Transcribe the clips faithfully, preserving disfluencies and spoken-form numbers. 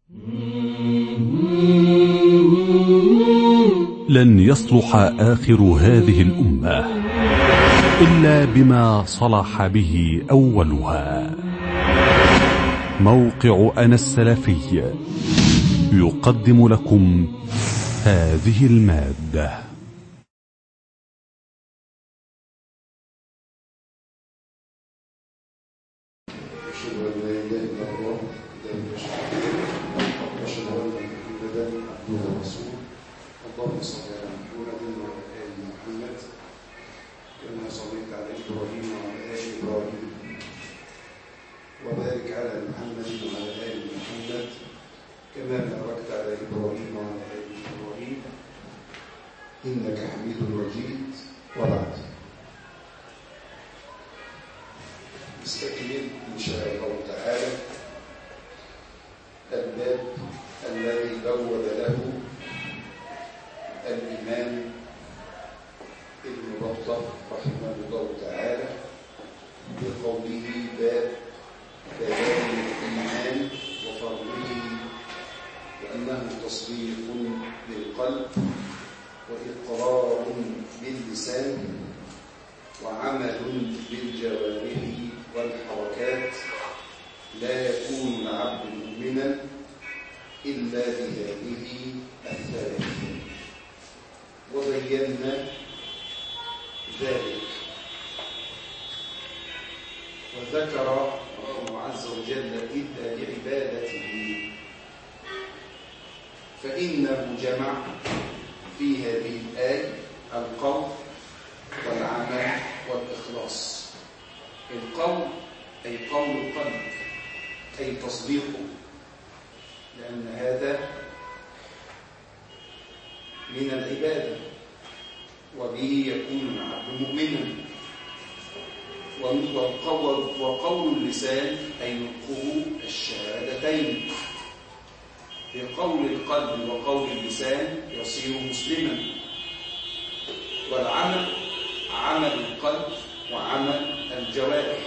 لن يصلح آخر هذه الأمة إلا بما صلح به أولها. موقع أنا السلفي يقدم لكم هذه المادة. أشهد أن لا إله إلا الله وحده لا شريك له وأشهد أن محمدا عبده ورسوله. اللهم صل على محمد وعلى آل محمد كما صليت على إبراهيم وعلى آل إبراهيم وبارك على محمد وعلى آل محمد كما باركت على إبراهيم وعلى آل إبراهيم إنك حميد مجيد. وبعد، نستكمل إن شاء الله تعالى الباب الذي بوّب له الإمام ابن بطة رحمه الله تعالى بقوله: باب بيان الإيمان وفضله وأنه تصديق بالقلب وإقرار باللسان وعمل بالجوارح والحركات، لا يكون العبد مؤمنا إلا بهذه الثلاث. وبينا ذلك وذكر الله عز وجل إلا لعبادته، فإنه جمع في هذه الآية القول والعمل والإخلاص. القول أي قول القلب أي تصديقه، لأن هذا من العبادة وبه يكون العبد مؤمنا. وقول اللسان أي نطقه الشهادتين. بقول القلب وقول اللسان يصير مسلما. والعمل عمل القلب وعمل الجوارح.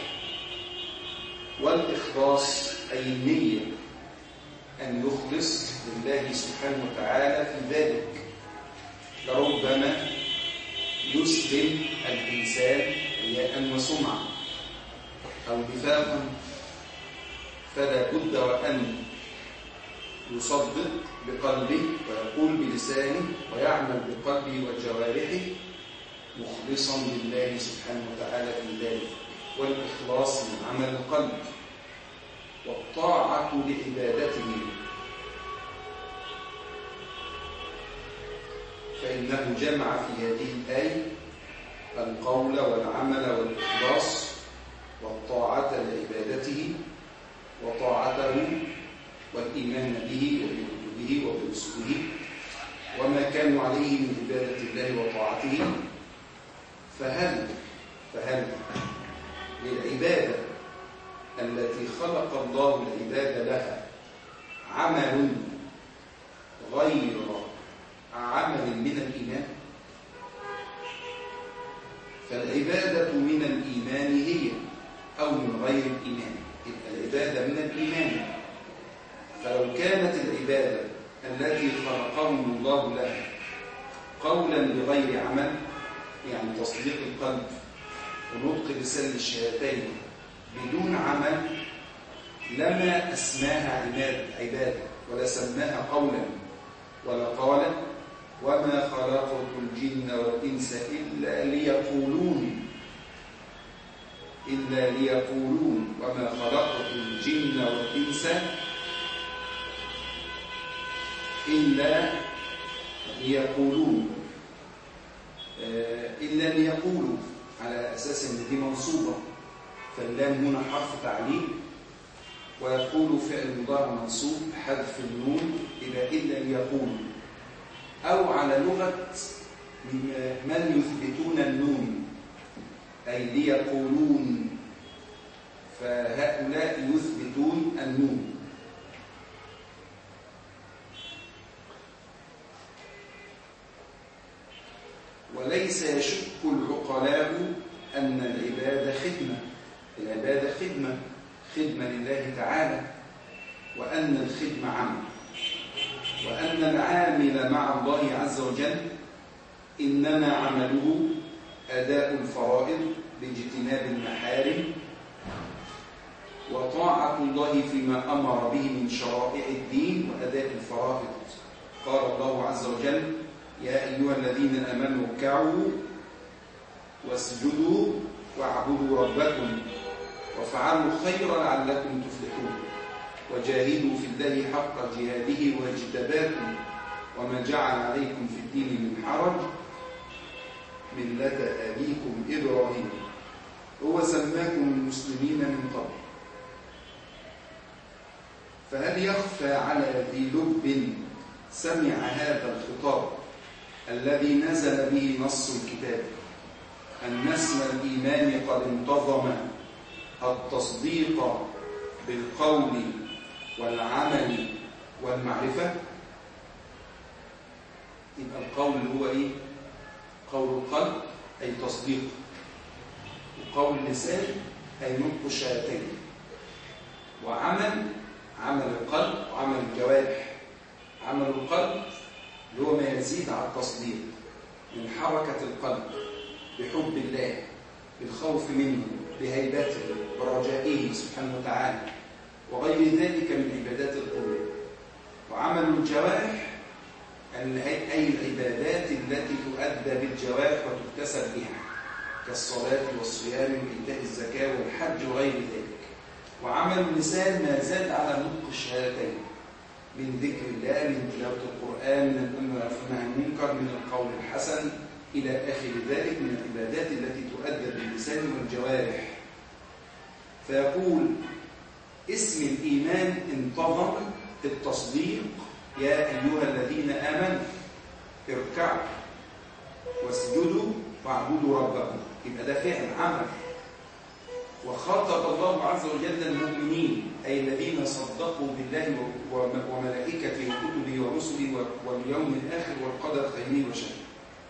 والإخلاص أي النية، أن يخلص لله سبحانه وتعالى في ذلك. لربما يسلم الإنسان رياء وسمعة أو نفاقا، فلا بد وأن يصدق بقلبه ويقول بلسانه ويعمل بقلبه وجوارحه مخلصا لله سبحانه وتعالى في ذلك. والإخلاص من عمل القلب والطاعة لعبادته، فإنه جمع في هذه الآية القول والعمل والإخلاص والطاعة لعبادته وطاعته والإيمان به وبكتبه وبرسله وما كانوا عليه من عبادة الله وطاعته. فهل فهل للعبادة التي خلق الله العباد لها عمل غير عمل من الإيمان؟ فالعبادة من الإيمان هي أو من غير الإيمان. العبادة من الإيمان. فلو كانت العبادة التي خلقهم الله لها قولا بغير عمل، يعني تصديق القلب ونطق لسان الشهادتين بدون عمل، لما أسماها عبادة ولا سماها قولا ولا قالا: وما خلقت الجن والإنس إلا ليقولون إلا ليقولون وما خلقت الجن والإنس إلا ليقولون إلا ليقولوا، على أساس أن دي منصوبة، فاللام هنا حرف تعليل، ويقول فعل مضارع منصوب حذف النون إلى إلا ليقولوا، أو على لغة من يثبتون النون أي ليقولون، فهؤلاء يثبتون النون. وليس يشك العقلاء أن العبادة خدمة. العبادة خدمة خدمة لله تعالى، وأن الخدمة عمل. وأن العامل مع الله عز وجل إنما عمله أداء الفرائض باجتناب المحارم وطاعة الله فيما أمر به من شرائع الدين وأداء الفرائض. قال الله عز وجل: يا أيها الذين آمنوا اركعوا واسجدوا واعبدوا ربكم وافعلوا خيرا لعلكم تفلحون وجاهدوا في الله حق جهاده واجتباكم وما جعل عليكم في الدين من حرج ملة أبيكم إبراهيم هو سماكم المسلمين من قبل. فهل يخفى على ذي لب سمع هذا الخطاب الذي نزل به نص الكتاب أن اسم الإيمان قد انتظم التصديق بالقول والعمل والمعرفة؟ يبقى القول هو إيه؟ قول القلب أي تصديق، وقول اللسان أي نطق الشهادتين، وعمل عمل القلب وعمل الجوارح. عمل القلب اللي هو ما يزيد على التصديق من حركة القلب بحب الله، بالخوف منه، بهيبته، برجائه سبحانه وتعالى، وغير ذلك من عبادات القلوب. وعمل الجوارح أي العبادات التي تؤدى بالجوارح وتكتسب بها كالصلاة والصيام وإيتاء الزكاة والحج وغير ذلك. وعمل اللسان ما زاد على نطق الشهادتين من ذكر الله، من تلاوة القرآن، من الأمر والنهي عن المنكر، من القول الحسن إلى آخر ذلك من العبادات التي تؤدى باللسان والجوارح. فيقول اسم الإيمان انتظم التصديق: يا أيها الذين آمنوا اركعوا واسجدوا واعبدوا ربكم. يبقى ده فعل عمل. وخاطب الله عز وجل المؤمنين أي الذين صدقوا بالله وملائكته وكتبه ورسله واليوم الآخر والقدر خيره وشره.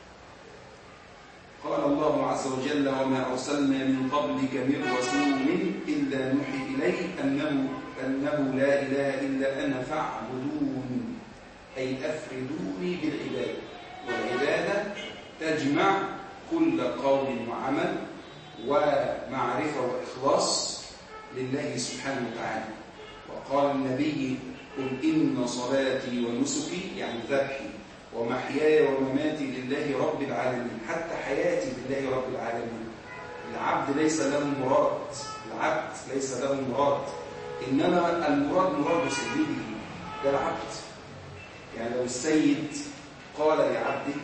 قال الله عز وجل: وما أرسلنا من قبلك من رسول إلا نوحي إليه أنه, أنه لا إله إلا أنا فاعبدون، أي أفردوني بالعبادة. والعبادة تجمع كل قول وعمل ومعرفة وإخلاص لله سبحانه وتعالى. وقال النبي: قل إن صلاتي ونسكي يعني ذبحي ومحياي ومماتي لله رب العالمين، حتى حياتي لله رب العالمين. العبد ليس له مراد، العبد ليس له مراد، إنما المراد مراد سيده، ده العبد. يعني لو السيد قال لعبده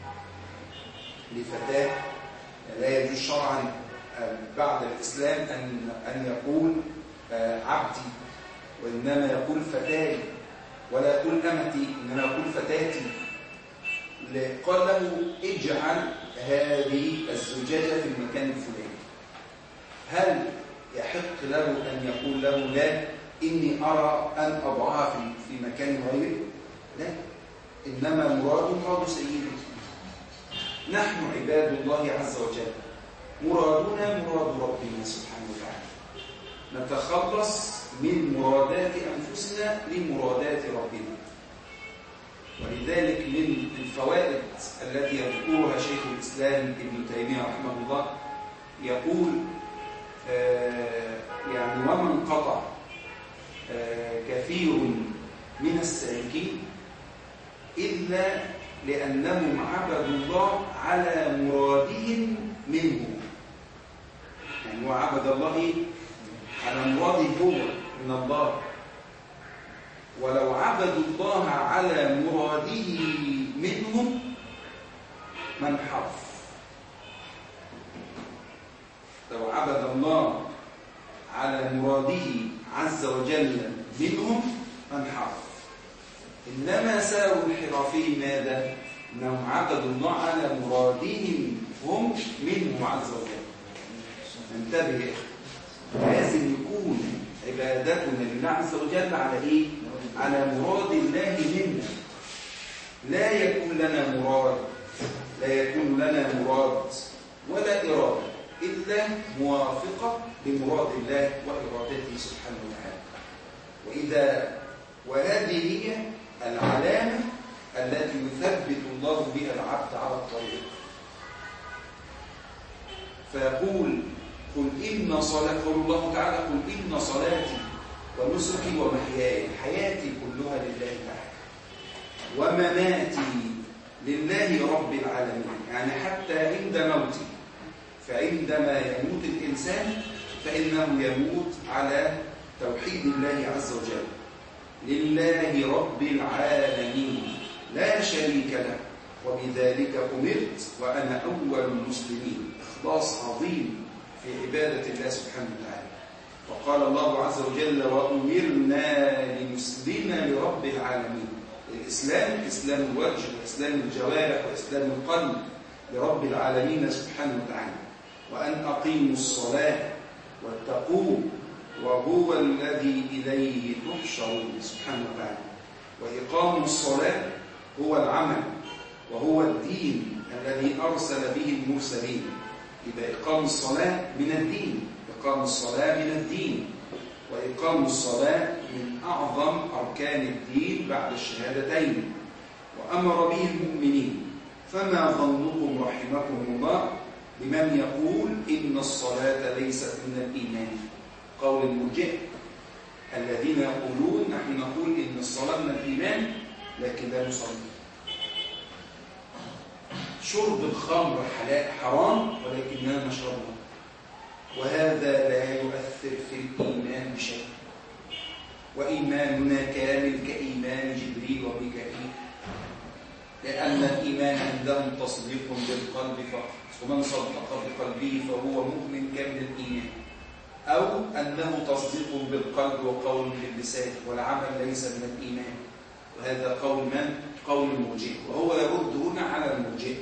لفتاة لا يجوز شرعا بعد الإسلام أن أن يقول عبدي، وإنما يقول فتاي، ولا يقول أمتي، إنما يقول فتاتي. قال له: اجعل هذه الزجاجة في المكان الفلاني. هل يحق له أن يقول له: لا، إني أرى أن أضعها في في مكان غيره؟ لا، إنما مراد مراد سيده. نحن عباد الله عز وجل، مرادنا مراد ربنا سبحانه وتعالى، نتخلص من مرادات أنفسنا لمرادات ربنا. ولذلك من الفوائد التي يذكرها شيخ الإسلام ابن تيمية رحمه الله يقول: آه يعني ومن قطع آه كثير من السالكين إلا لأنهم عبدوا الله على مرادهم منه. يعني هو عبد الله على مراده هو من الله، ولو عبدوا الله على مراده منهم من حرف. لو عبد الله على مراده عز وجل منهم من حرف. إنما ساووا انحرافهم ماذا؟ أنهم عبدوا الله على مرادهم هم منه عز وجل. انتبه، لازم يكون عبادتنا لله عز وجل على إيه؟ على مراد الله منا. لا يكون لنا مراد لا يكون لنا مراد ولا إرادة إلا موافقة لمراد الله وإرادته سبحانه وتعالى. وإذا وهذه هي العلامة التي يثبت الله بها العبد على الطريق. فيقول قل إن صلاة قل الله تعالى قل إن صلاتي ونسكي ومحياي حياتي كلها لله تعالى ومماتي لله رب العالمين. يعني حتى عند موتي، فعندما يموت الإنسان فإنه يموت على توحيد الله عز وجل، لله رب العالمين لا شريك له، وبذلك أمرت وأنا أول المسلمين. إخلاص عظيم في عبادة الله سبحانه وتعالى. وقال الله عز وجل وأمرنا لنسلم لرب العالمين. الإسلام إسلام الوجه وإسلام الجوارح وإسلام القلب لرب العالمين سبحانه وتعالى. وأن أقيموا الصلاة واتقوه وهو الذي إليه تحشرون سبحانه وتعالى. وإقام الصلاة هو العمل وهو الدين الذي أرسل به المرسلين. إذا إقام الصلاة من الدين، إقام الصلاة من الدين، وإقام الصلاة من أعظم أركان الدين بعد الشهادتين، وأمر به المؤمنين. فما ظنكم رحمكم الله بمن يقول إن الصلاة ليست من الإيمان؟ قول المرجئة الذين يقولون نحن نقول إن الصلاة من الإيمان لكن لا نصلي. شرب الخمر حرام ولكننا نشربه، وهذا لا يؤثر في الإيمان بشيء، وإيماننا كامل كإيمان جبريل وميكائيل، لأن الإيمان عندهم تصديق بالقلب فقط، ومن صدق بقلبه فهو مؤمن كامل الإيمان، أو أنه تصديق بالقلب وقول باللسان والعمل ليس من الإيمان. وهذا قول من؟ قول المرجئة، وهو يرد هنا على المرجئة.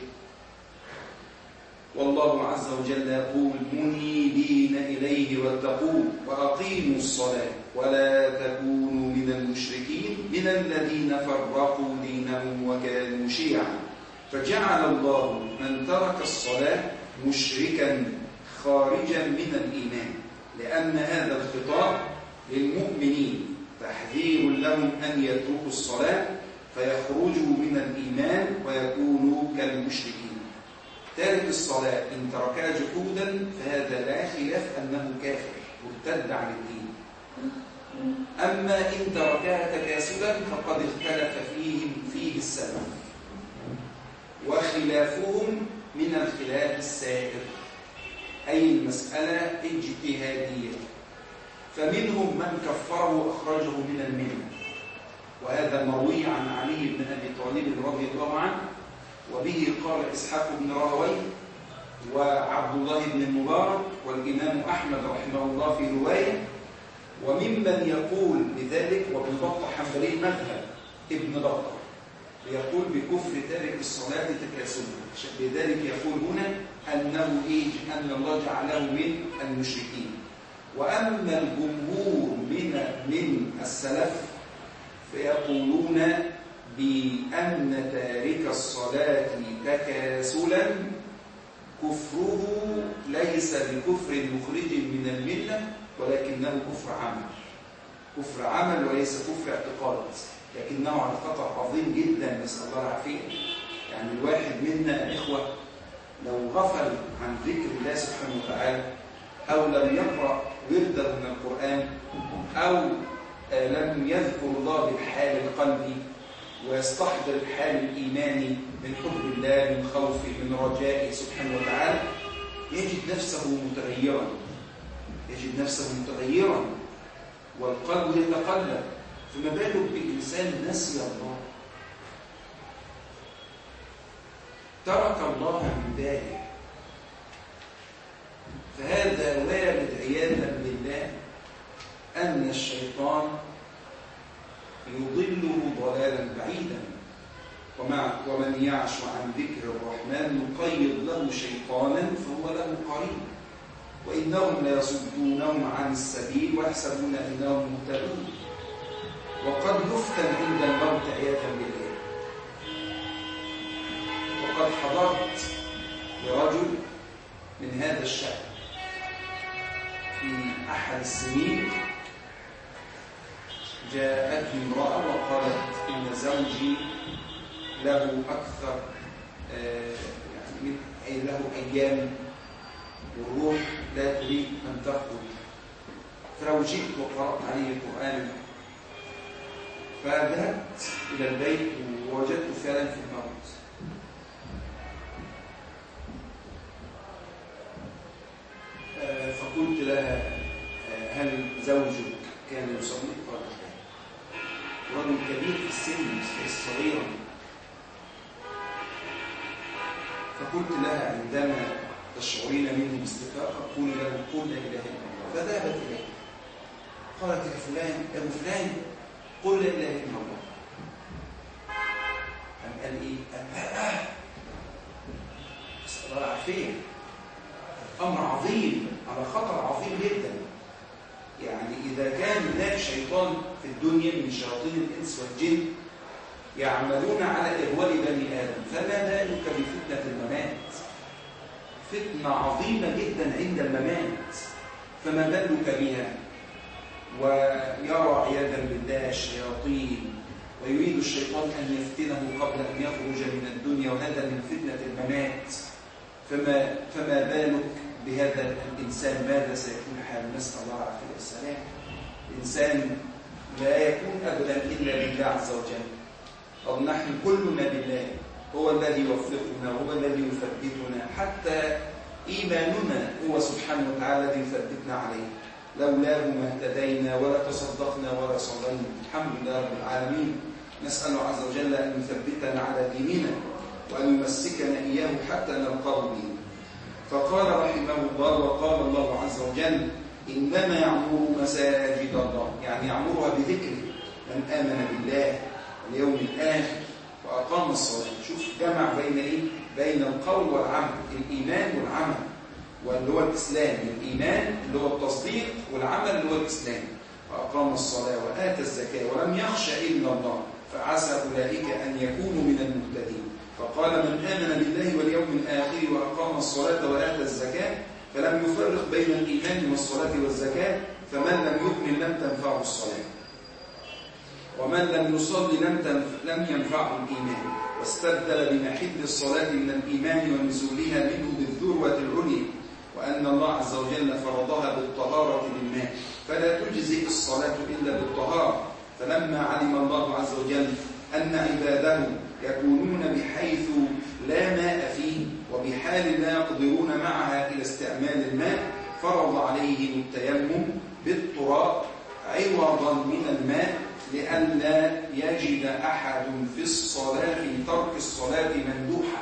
والله عز وجل يقول منيبين إليه واتقوه وأقيموا الصلاة ولا تكونوا من المشركين من الذين فرقوا دينهم وكانوا شيعا فجعل الله من ترك الصلاة مشركا خارجا من الإيمان، لأن هذا الخطاب للمؤمنين تحذير لهم أن يتركوا الصلاة فيخرجوا من الإيمان ويكونوا كالمشركين. تارك الصلاة إن تركها جحودا فهذا لا خلاف أنه كافر مرتد عن الدين. أما إن تركها تكاسلا فقد اختلف فيهم فيه السلف، وخلافهم من الخلاف السائر، أي المسألة اجتهادية. فمنهم من كفره وأخرجه من الملة، وهذا مروي عن علي بن أبي طالب رضي الله عنه، وبه قال إسحاق بن راهويه وعبد الله بن المبارك والإمام أحمد رحمه الله في رواية. وممن يقول بذلك وابن بطة حنبلي المذهب، ابن بطة يقول بكفر تارك الصلاة تكاسلا، لذلك يقول هنا أنه إيه؟ أن الله جعله من المشركين. وأما الجمهور من من السلف فيقولون بأن تارك الصلاة تكاسلا كفره ليس بكفر مخرج من الملة، ولكنه كفر عمل، كفر عمل وليس كفر اعتقاد، لكنه على خطر عظيم جدا، نسأل الله العافية. يعني الواحد منا إخوة لو غفل عن ذكر الله سبحانه وتعالى، أو لم يقرأ ورده من القرآن، أو لم يذكر الله بالحال القلبي ويستحضر الحال الإيماني من حب الله، من خوفه، من رجائه سبحانه وتعالى، يجد نفسه متغيرا، يجد نفسه متغيرا والقلب يتقلب. فما بالك بإنسان نسي الله، ترك الله من باله، فهذا وارد عياذا بالله أن الشيطان يضله ضلالا بعيدا. ومن يعش عن ذكر الرحمن نقيض له شيطانا فهو له قرين وإنهم ليصدونهم عن السبيل ويحسبون أنهم مهتدون. وقد يفتن عند الموت عياذا بالله. وقد حضرت لرجل من هذا الشأن في أحد السنين، جاءتني امرأة وقالت إن زوجي له أكثر يعني له أيام، والروح لا تريد أن تخرج. فلو جئت وقرأت عليه القرآن، فذهبت إلى البيت ووجدت فعلا في الموت. فقلت لها: هل زوجك كان يصلي؟ قالت لا. رجل كبير في السن مش صغيرا. فقلت لها: عندما تشعرين منه باستفاقة قولي له قل لا إله إلا الله. فذهبت إليه قالت: يا فلان يا ابو فلان قل لا إله إلا الله. قام قال إيه؟ قال نسأل الله العافية. أمر عظيم، على خطر عظيم جدا. يعني إذا كان هناك شيطان في الدنيا من شياطين الإنس والجن يعملون على إغواء بني آدم، فما بالك بفتنة الممات؟ فتنة عظيمة جدا عند الممات، فما بالك بها؟ ويرى عياذا بالله الشياطين، ويريد الشيطان أن يفتنه قبل أن يخرج من الدنيا، وهذا من فتنة الممات. فما, فما بالك بهذا الإنسان؟ ماذا سيكون حاله؟ نسأل الله العافية والسلام. الإنسان لا يكون أبدا إلا بالله عز وجل، أو نحن كلنا بالله، هو الذي يوفقنا، هو الذي يثبتنا، حتى إيماننا هو سبحانه وتعالى الذي يثبتنا عليه. لولاه ما اهتدينا ولا تصدقنا ولا صلينا. الحمد لله رب العالمين. نسأل الله عز وجل أن يثبتنا على ديننا وأن يمسكنا إياه حتى نلقاه به. فقال رحمه الله: وقال الله عز وجل: إنما يعمر مساجد الله، يعني يعمرها بذكره، من آمن بالله واليوم الآخر وأقام الصلاة. شوف جمع بين إيه؟ بين القول والعمل، الإيمان والعمل، واللي هو الإسلام. الإيمان اللي هو التصديق، والعمل اللي هو الإسلام. وأقام الصلاة وآتى الزكاة ولم يخش إلا الله فعسى أولئك أن يكونوا من المهتدين. فقال: من آمن بالله واليوم الآخر وأقام الصلاة وآتى الزكاة، فلم يفرق بين الإيمان والصلاة والزكاة. فمن لم يؤمن لم تنفعه الصلاة، ومن لم يصلي لم لم ينفعه الإيمان. واستبدل بمحل الصلاة من الإيمان ونزولها منه بالذروة العليا، وأن الله عز وجل فرضها بالطهارة بالماء، فلا تجزئ الصلاة إلا بالطهارة. فلما علم الله عز وجل أن عباده يكونون بحيث لا ماء فيه، وبحال لا يقدرون معها إلى استعمال الماء، فرض عليهم التيمم بالتراب عوضا من الماء، لئلا يجد أحد في الصلاة في ترك الصلاة مندوحة.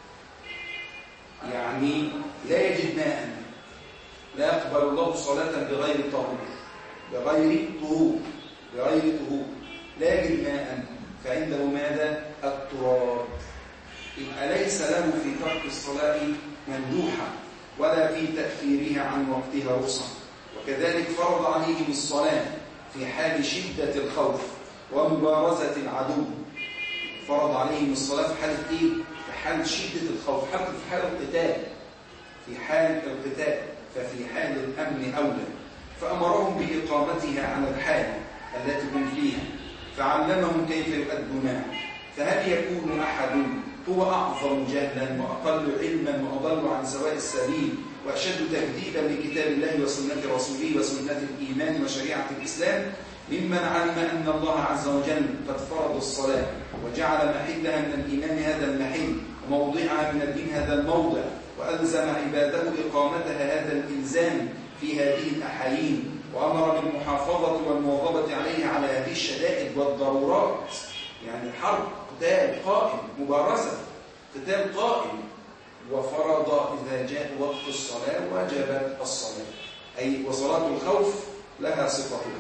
يعني لا يجد ماء، لا يقبل الله صلاة بغير طهور، بغير طهور بغير طهور لا يجد ماء، فعنده ماذا؟ التراب. يبقى ليس له في ترك الصلاة مندوحة، ولا في تأخيرها عن وقتها رخصة. وكذلك فرض عليهم الصلاة في حال شدة الخوف ومبارزة العدو. فرض عليهم الصلاة في حالة إيه؟ في حال شدة الخوف، حتى في حال القتال. في حال القتال، ففي حال الأمن أولى. فأمرهم بإقامتها على الحال التي هم فيها، فعلمهم كيف يؤدونها. فهل يكون أحد هو أعظم جهلا وأقل علما وأضل عن سواء السبيل وأشد تكذيبا لكتاب الله وسنة رسوله وسنة الإيمان وشريعة الإسلام ممن علم أن الله عز وجل قد فرض الصلاة وجعل محلها من الإيمان هذا المحل وموضعها من الدين هذا الموضع، وألزم عباده إقامتها هذا الإلزام في هذه الأحايين، وأمر بالمحافظة والمواظبة عليها على هذه الشدائد والضرورات. يعني حرب، قتال قائم، مبارزة، قتال قائم. وفرض إذا جاء وقت الصلاة وجبت الصلاة، أي وصلاة الخوف لها صفتها.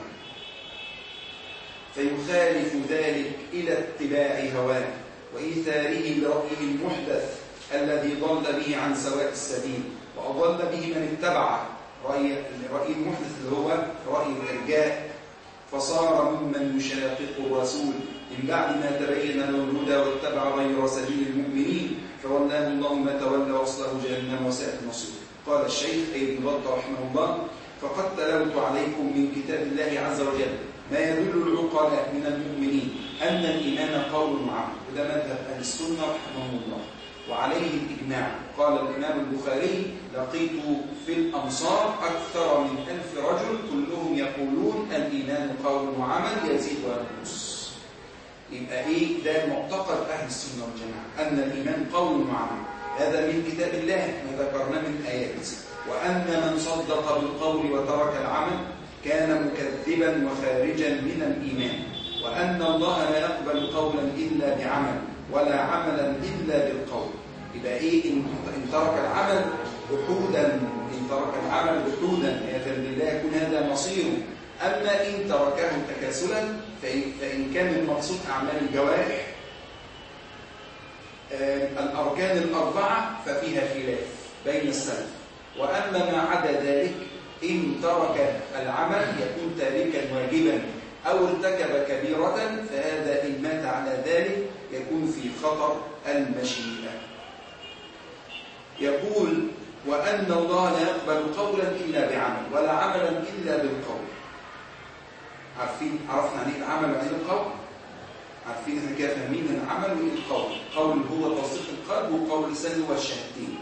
فيخالف ذلك إلى اتباع هواه وإيثاره برأيه المحدث الذي ضل به عن سواء السبيل، وأضل به من اتبعه. رأي الرأي المحدث اللي هو رأي الإرجاء، فصار ممن يشاقق الرسول من بعد ما تبين له الهدى واتبع غير سبيل المؤمنين، فولاه الله ما تولى وأصله جهنم وساءت المصير. قال الشيخ ابن بطة رحمه الله: فقد تلوت عليكم من كتاب الله عز وجل ما يدل العقلاء من المؤمنين أن الإيمان قول وعمل، وده مذهب أهل السنة رحمهم الله وعليه الإجماع. قال الإمام البخاري: لقيت في الأمصار أكثر من ألف رجل كلهم يقولون الإيمان قول وعمل يزيد وينقص. يبقى إيه ده معتقد أهل السنة والجماعة، أن الإيمان قول وعمل، هذا من كتاب الله ما ذكرنا من آيات. وأن من صدق بالقول وترك العمل كان مكذبا وخارجا من الإيمان. وأن الله لا يقبل قولا إلا بعمل ولا عملا إلا بالقول. يبقى إيه؟ إن ترك العمل جحودا، إن ترك العمل جحودا عياذا بالله يكون هذا مصيره. أما إن تركه تكاسلا فإن, فإن كان المقصود أعمال الجوارح آه الأركان الأربعة ففيها خلاف بين السلف. وأما ما عدا ذلك إن ترك العمل يكون تاركا واجبا أو ارتكب كبيرة، فهذا إن مات على ذلك يكون في خطر المشيئة. يقول: وأن الله لا يقبل قولا إلا بعمل ولا عملا إلا بالقول. عارفين عرفنا عن ايه العمل وعن ايه القول؟ عارفين احنا كده فاهمين العمل وايه القول. القول هو تصديق القلب، وقول اللسان هو الشهادتين.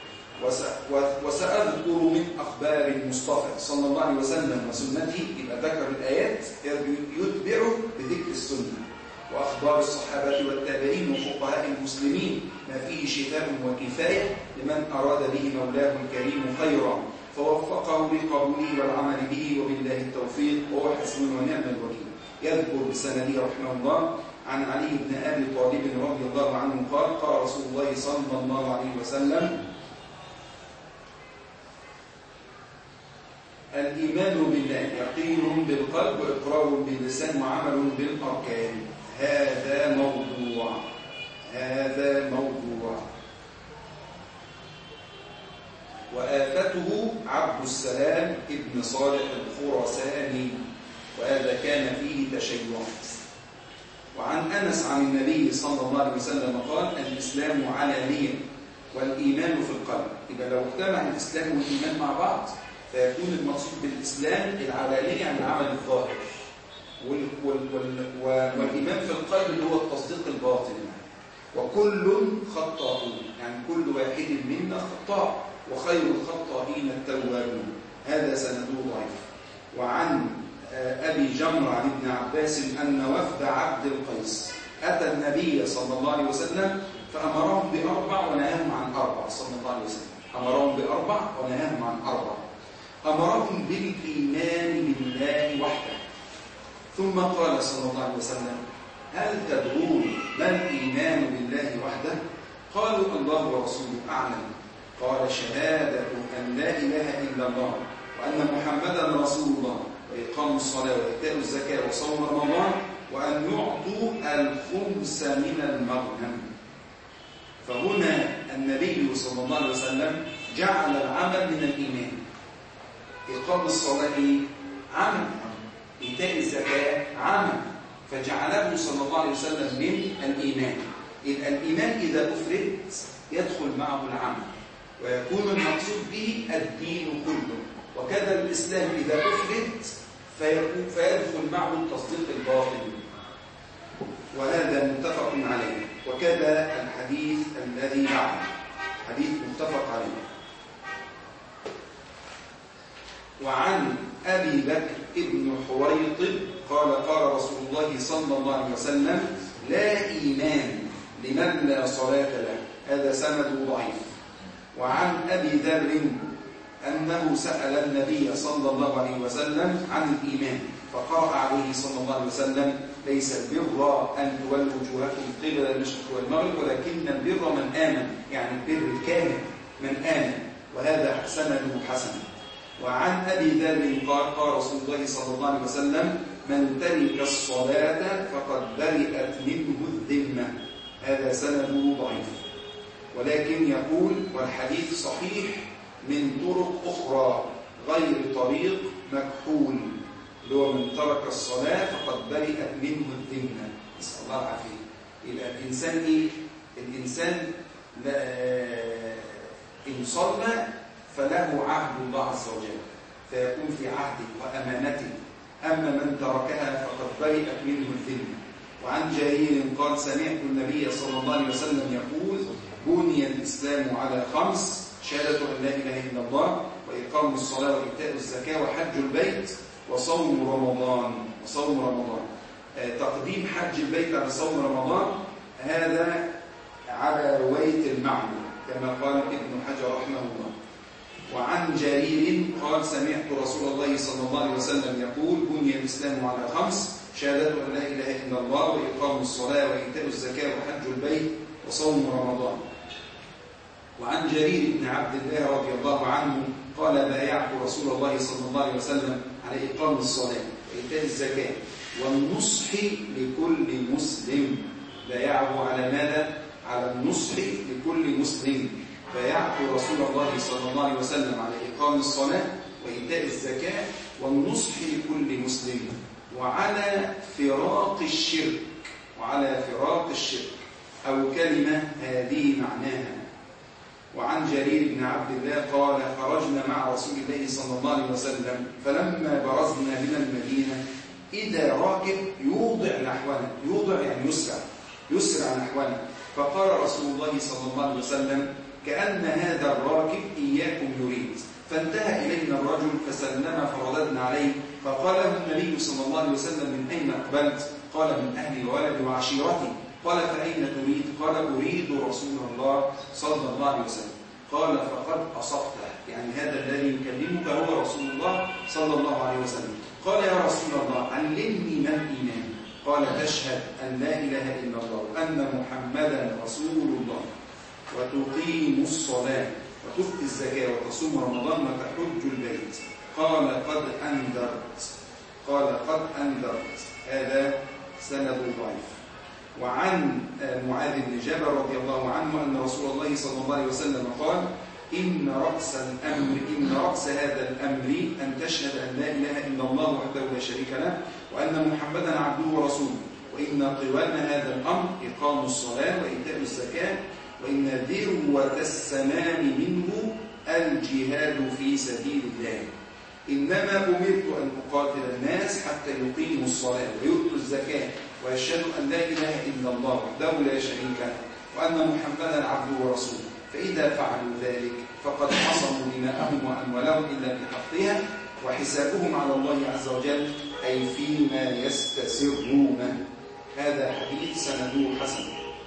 وسأذكر من أخبار المصطفى صلى الله عليه وسلم وسنته، يبقى ذكر الآيات يتبع بذكر السنة، وأخبار الصحابة والتابعين وفقهاء المسلمين ما فيه شفاء وكفاية لمن أراد به مولاه الكريم خيرا فوفقه لقبوله والعمل به، وبالله التوفيق وهو حسبنا ونعم الوكيل. يذكر بسنده رحمه الله عن علي بن أبي طالب رضي الله عنه قال: قال رسول الله صلى الله عليه وسلم: الإيمان بالله يقين بالقلب وإقرار باللسان وعمل بالأركان. هذا موضوع هذا موضوع وآفته عبد السلام ابن صالح الخراساني، وهذا كان فيه تشيع. وعن أنس عن النبي صلى الله عليه وسلم قال: الإسلام علانية والإيمان في القلب. إذا لو اجتمع الإسلام والإيمان مع بعض فيكون المقصود بالإسلام العلانية عن العمل الظاهر، وال وال وال والإيمان في القلب اللي هو التصديق الباطن. وكل خطاؤون، يعني كل واحد منا خطاء، وخير الخطائين التوابون. هذا سنده ضعيف. وعن أبي جمرة عن ابن عباس أن وفد عبد القيس أتى النبي صلى الله عليه وسلم فأمرهم بأربع ونهاهم عن أربع. صلى الله عليه وسلم أمرهم بأربع ونهاهم عن أربع. أمرهم بالإيمان بالله وحده، ثم قال صلى الله عليه وسلم: هل تدرون ما الإيمان بالله وحده؟ قالوا: الله ورسوله أعلم. قال: شهادة أن لا إله إلا الله وأن محمدا رسول الله وإقام الصلاة وإيتاء الزكاة وصوم رمضان وأن يعطوا الخمس من المغنم. فهنا النبي صلى الله عليه وسلم جعل العمل من الإيمان. إقام الصلاة عمل، إيتاء الزكاة عمل، فجعله صلى الله عليه وسلم من الإيمان. الإيمان إذا أفرد يدخل معه العمل، ويكون المقصود به الدين كله. وكذا الإسلام إذا أفرد فيكون فيدخل معه التصديق الباطن، وهذا متفق عليه. وكذا الحديث الذي بعده حديث متفق عليه. وعن أبي بكر ابن حويطب قال: قال رسول الله صلى الله عليه وسلم: لا إيمان لمن لا صلاة له. هذا سند ضعيف. وعن أبي ذر أنه سأل النبي صلى الله عليه وسلم عن الإيمان فقرأ عليه صلى الله عليه وسلم: ليس البر أن تولوا وجوهكم قبل المشرق والمغرب ولكن البر من آمن، يعني البر الكامل من آمن، وهذا سند حسن. وعن أبي ذر قال: قال رسول الله صلى الله عليه وسلم: من ترك الصلاة فقد برئت منه الذمة. هذا سند ضعيف، ولكن يقول: والحديث صحيح من طرق أخرى غير طريق مكحول، اللي هو من ترك الصلاة فقد برئت منه الذمة. نسأل الله العافية. يبقى الإنسان إيه؟ الإنسان إن صلى فله عهد الله عز وجل، فيكون في عهده وأمانته. أما من تركها فقد برئت منه الذمة. وعن جرير قال سمعت النبي صلى الله عليه وسلم يقول بني الإسلام على خمس: شهادة أن لا إله إلا الله، وإقام الصلاة، وإيتاء الزكاة، وحج البيت، وصوم رمضان. وصوم رمضان آه تقديم حج البيت على صوم رمضان هذا على رواية المعنى كما قال ابن حجر رحمه الله. وعن جرير قال سمعت رسول الله صلى الله عليه وسلم يقول بني الإسلام على خمس: شهادة أن لا إله إلا الله، وإقام الصلاة، وإيتاء الزكاة، وحج البيت، وصوم رمضان. وعن جرير بن عبد الله رضي الله عنه قال بايعت رسول الله صلى الله عليه وسلم على إقام الصلاة وإيتاء الزكاة والنصح لكل مسلم. بايعه على ماذا؟ على النصح لكل مسلم. بايعت رسول الله صلى الله عليه وسلم على إقام الصلاة وإيتاء الزكاة والنصح لكل مسلم، وعلى فراق الشرك. وعلى فراق الشرك أو كلمة هذه معناها. وعن جرير بن عبد الله قال خرجنا مع رسول الله صلى الله عليه وسلم فلما برزنا من المدينة إذا راكب يوضع نحونا. يوضع يعني يسرع، يسرع نحونا. فقال رسول الله صلى الله عليه وسلم كأن هذا الراكب إياكم يريد. فانتهى إلينا الرجل فسلم فرددنا عليه. فقال له النبي صلى الله عليه وسلم من أين أقبلت؟ قال من أهلي وولدي وعشيرتي. قال فأين تريد؟ قال أريد رسول الله صلى الله عليه وسلم. قال فقد أصبت، يعني هذا الذي يكلمك هو رسول الله صلى الله عليه وسلم. قال يا رسول الله علمني ما الإيمان؟ قال تشهد أن لا إله إلا الله وأن محمدا رسول الله وتقيم الصلاة وتؤتي الزكاة وتصوم رمضان وتحج البيت. قال قد أنذرت. قال قد أنذرت. هذا سند ضعيف. وعن معاذ بن جبل رضي الله عنه أن رسول الله صلى الله عليه وسلم قال إن رأس الأمر إن رأس هذا الأمر أن تشهد أن لا إله إلا الله وحده لا شريك له وأن محمدا عبده ورسوله، وإن قوام هذا الأمر إقام الصلاة وإيتاء الزكاة، وإن ذروة السنام منه الجهاد في سبيل الله. إنما أمرت أن أقاتل الناس حتى يقيموا الصلاة ويؤتوا الزكاة ويشهدوا أن لا إله إلا الله وحده لا شريك له وأن محمدا عبده ورسوله، فإذا فعلوا ذلك فقد عصموا دماءهم وأموالهم إلا بحقها وحسابهم على الله عز وجل أي فيما يستسرون. هذا حديث سنده حسن.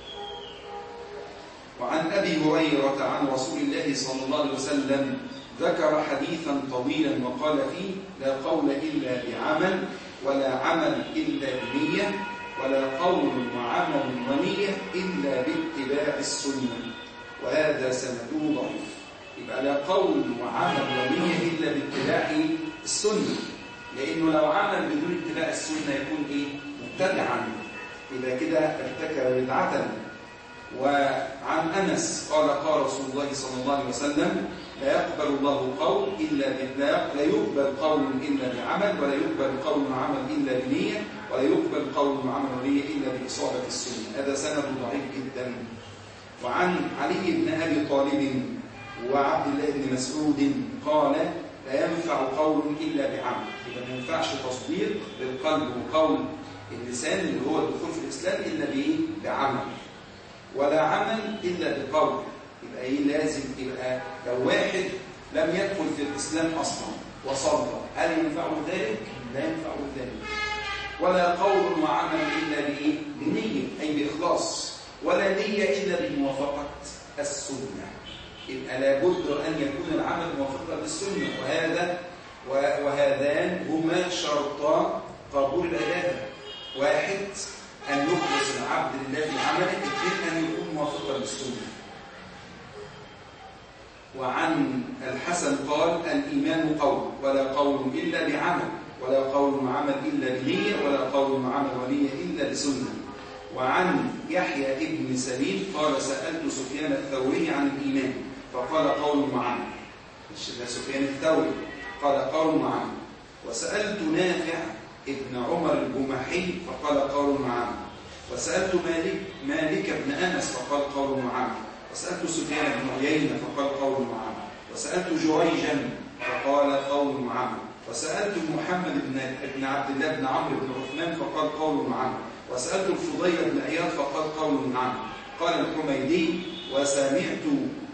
وعن أبي هريرة عن رسول الله صلى الله عليه وسلم ذكر حديثا طويلا وقال فيه لا قول إلا بعمل ولا عمل إلا بنية ولا قول وعمل ونية إلا باتباع السنة، وهذا سنده ضعيف. يبقى لا قول وعمل ونية إلا باتباع السنة، لأنه لو عمل بدون اتباع السنة يكون إيه؟ مبتدعا، إذا كده ارتكب بدعة. وعن أنس قال قال رسول الله صلى الله عليه وسلم لا يقبل الله قول إلا بالله، لا يقبل قول إلا بعمل، ولا يقبل قول وعمل إلا بنية، ولا يقبل قول وعمل ونية إلا بإصابة السنة. هذا سند ضعيف جدا. وعن علي بن أبي طالب وعبد الله بن مسعود قال لا ينفع قول إلا بعمل. إذا ما ينفعش تصديق بالقلب وقول اللسان اللي هو الدخول في الإسلام إلا بإيه؟ بعمل، ولا عمل إلا بقول. يبقى إيه؟ لازم يبقى لو واحد لم يدخل في الإسلام أصلا وصلى هل ينفعه ذلك؟ لا ينفعه ذلك. ولا قول وعمل إلا بإيه؟ بنية أي بإخلاص، ولا نية إلا بموافقة السنة. يبقى لابد أن يكون العمل موافقا للسنة، وهذا وهذان هما شرطا قبول العبادة. واحد أن يخلص العبد لله في عمله، اثنين أن يكون موافقا للسنة. وعن الحسن قال الإيمان قول ولا قول إلا بعمل، ولا قول وعمل إلا بنية، ولا قول وعمل ونية إلا بسنة. وعن يحيى ابن سليم قال سألت سفيان الثوري عن الإيمان فقال قول وعمل. سفيان الثوري قال قول وعمل. وسألت نافع ابن عمر الجمحي فقال قول وعمل. وسألت مالك مالك بن أنس فقال قول وعمل. وسألت سفيان بن عيينة فقال قول وعمل. وسألت جريجا فقال قول وعمل. وسألت محمد بن عبد الله بن عمرو بن عثمان فقال قول وعمل. وسألت الفضيل بن عياض فقال قول نعم. قال الحميدي وسمعت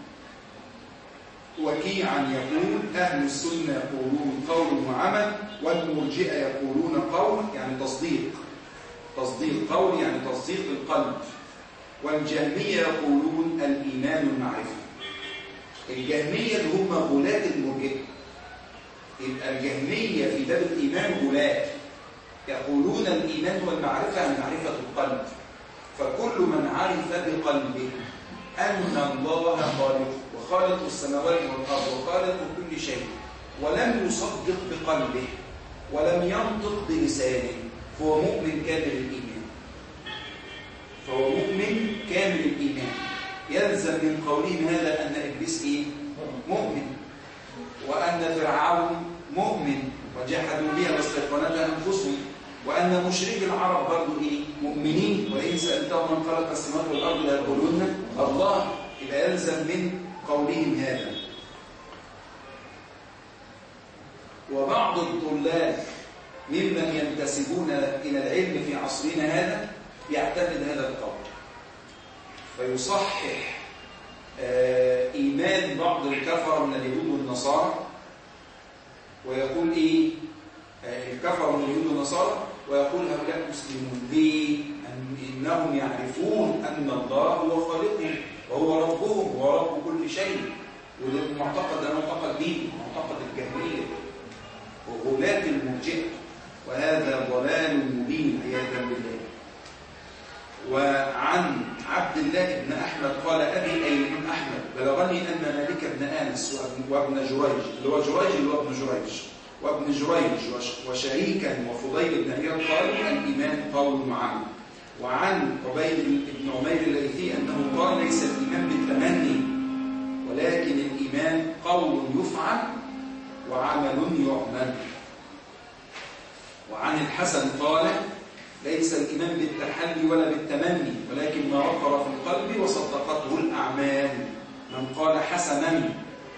وكيعا يقول أهل السنة يقولون قول وعمل، والمرجئة يقولون قول يعني تصديق، تصديق قول يعني تصديق القلب، والجهمية يقولون الإيمان المعرفة. الجهمية اللي هم غلاة المرجئة، يبقى الجهمية في باب الإيمان غلاة، يقولون الإيمان والمعرفة عن معرفة القلب. فكل من عرف بقلبه أن الله خالق وخالق السماوات والأرض وخالق كل شيء، ولم يصدق بقلبه ولم ينطق بلسانه، فهو مؤمن كامل الإيمان. فهو مؤمن كامل الإيمان. يلزم من قولهم هذا أن إبليس إيه؟ مؤمن، وأن فرعون مؤمن وجحدوا بها واستيقنتها أنفسهم، وأن مشركي العرب برضو إيه؟ مؤمنين، ولئن سألتهم من خلق السماوات والأرض ليقولون الله. يبقى يلزم من قولهم هذا. وبعض الطلاب ممن ينتسبون إلى العلم في عصرنا هذا يعتقد هذا القول، فيصحح آه إيمان بعض الكفر من اليهود والنصارى، ويقول إيه؟ آه الكفر من اليهود والنصارى، ويقول هؤلاء مسلمون. ليه؟ أن إنهم يعرفون أن الله هو خالقهم وهو ربهم وهو رب كل شيء. وده المعتقد ده معتقد مين؟ معتقد الجهمية وغلاة المرجئة، وهذا ضلال مبين عياذا بالله. وعن عبد الله بن أحمد قال أبي أي بن أحمد بلغني أن مالك بن أنس وابن جريج اللي هو جريج اللي هو ابن جريج وابن جريج وشريكا وفضيل بن عياض قالوا الإيمان قول وعمل. وعن عبيد بن عمير الليثي أنه قال ليس الإيمان بالتمني ولكن الإيمان قول يفعل وعمل يعمل. وعن الحسن قال ليس الإيمان بالتحلي ولا بالتمني ولكن ما وقر في القلب وصدقته الأعمال. من قال حسنا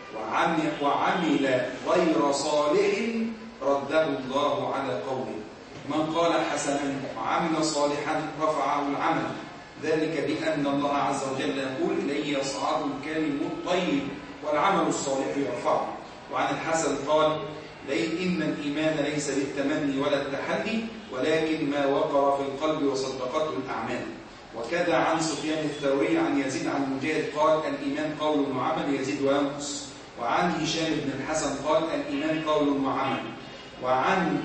وعمل غير صالح رده الله على قوله. من قال حسنا وعمل صالحا رفعه العمل، ذلك بأن الله عز وجل يقول إليه يصعد الكلم الطيب والعمل الصالح يرفعه. وعن الحسن قال إن الإيمان ليس بالتمني ولا التحلي ولكن ما وقر في القلب وصدقته الأعمال. وكذا عن سفيان الثوري عن يزيد عن مجاهد قال الإيمان قول وعمل يزيد وينقص. وعن هشام بن الحسن قال الإيمان قول وعمل. وعن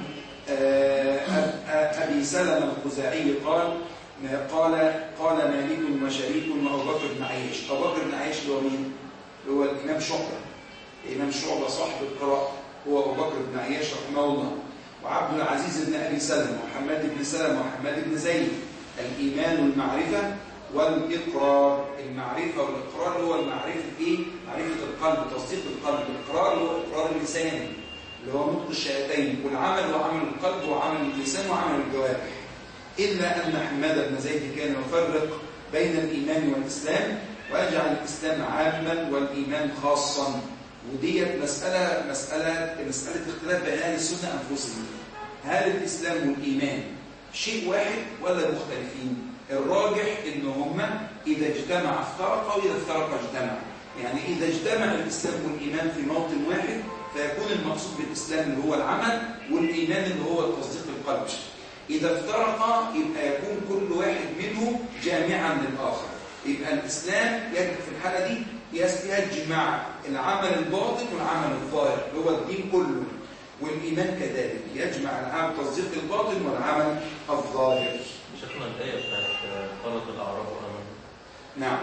أبي سلمة الخزاعي قال قال قال مالك وشريك وأبو بكر بن عياش. أبو بكر بن عياش هو مين؟ هو الإمام شعبة. الإمام شعبة صاحب القراءة هو أبو بكر بن عياش رحمه الله. وعبد العزيز بن أبي سلمة وحماد بن سلمة وحماد بن زيد. الإيمان والمعرفة والإقرار. المعرفة والإقرار هو المعرفة إيه؟ معرفة القلب، تصديق القلب. الإقرار هو إقرار اللسان اللي هو نطق الشهادتين، والعمل وعمل القلب وعمل اللسان وعمل الجوارح. إلا أن حماد بن زيد كان يفرق بين الإيمان والإسلام ويجعل الإسلام عاما والإيمان خاصا. وديت مسألة مسألة مسألة اختلاف بين أهل السنة أنفسهم. هل الإسلام والإيمان شيء واحد ولا مختلفين؟ الراجح إن هما إذا اجتمع افترقا وإذا افترقا اجتمع. يعني إذا اجتمع الإسلام والإيمان في موطن واحد فيكون المقصود بالإسلام اللي هو العمل والإيمان اللي هو تصديق القلب. إذا افترقا يبقى يكون كل واحد منه جامعا للآخر. يبقى الإسلام يجب في الحالة دي يجمع العمل الباطن والعمل الظاهر اللي هو الدين كله، والإيمان كذلك يجمع العمل تصديق الباطن والعمل الظاهر. شكرا. الآية بتاعت خلق الأعراب وآمنوا. نعم.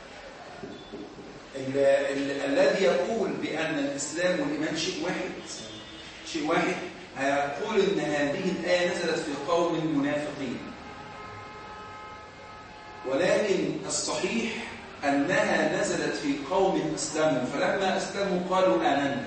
ال ال الذي يقول بأن الإسلام والإيمان شيء واحد شيء واحد هيقول إن هذه الآية نزلت في قوم منافقين، ولكن الصحيح أنها نزلت في قوم أسلموا، فلما أسلموا قالوا آمنا.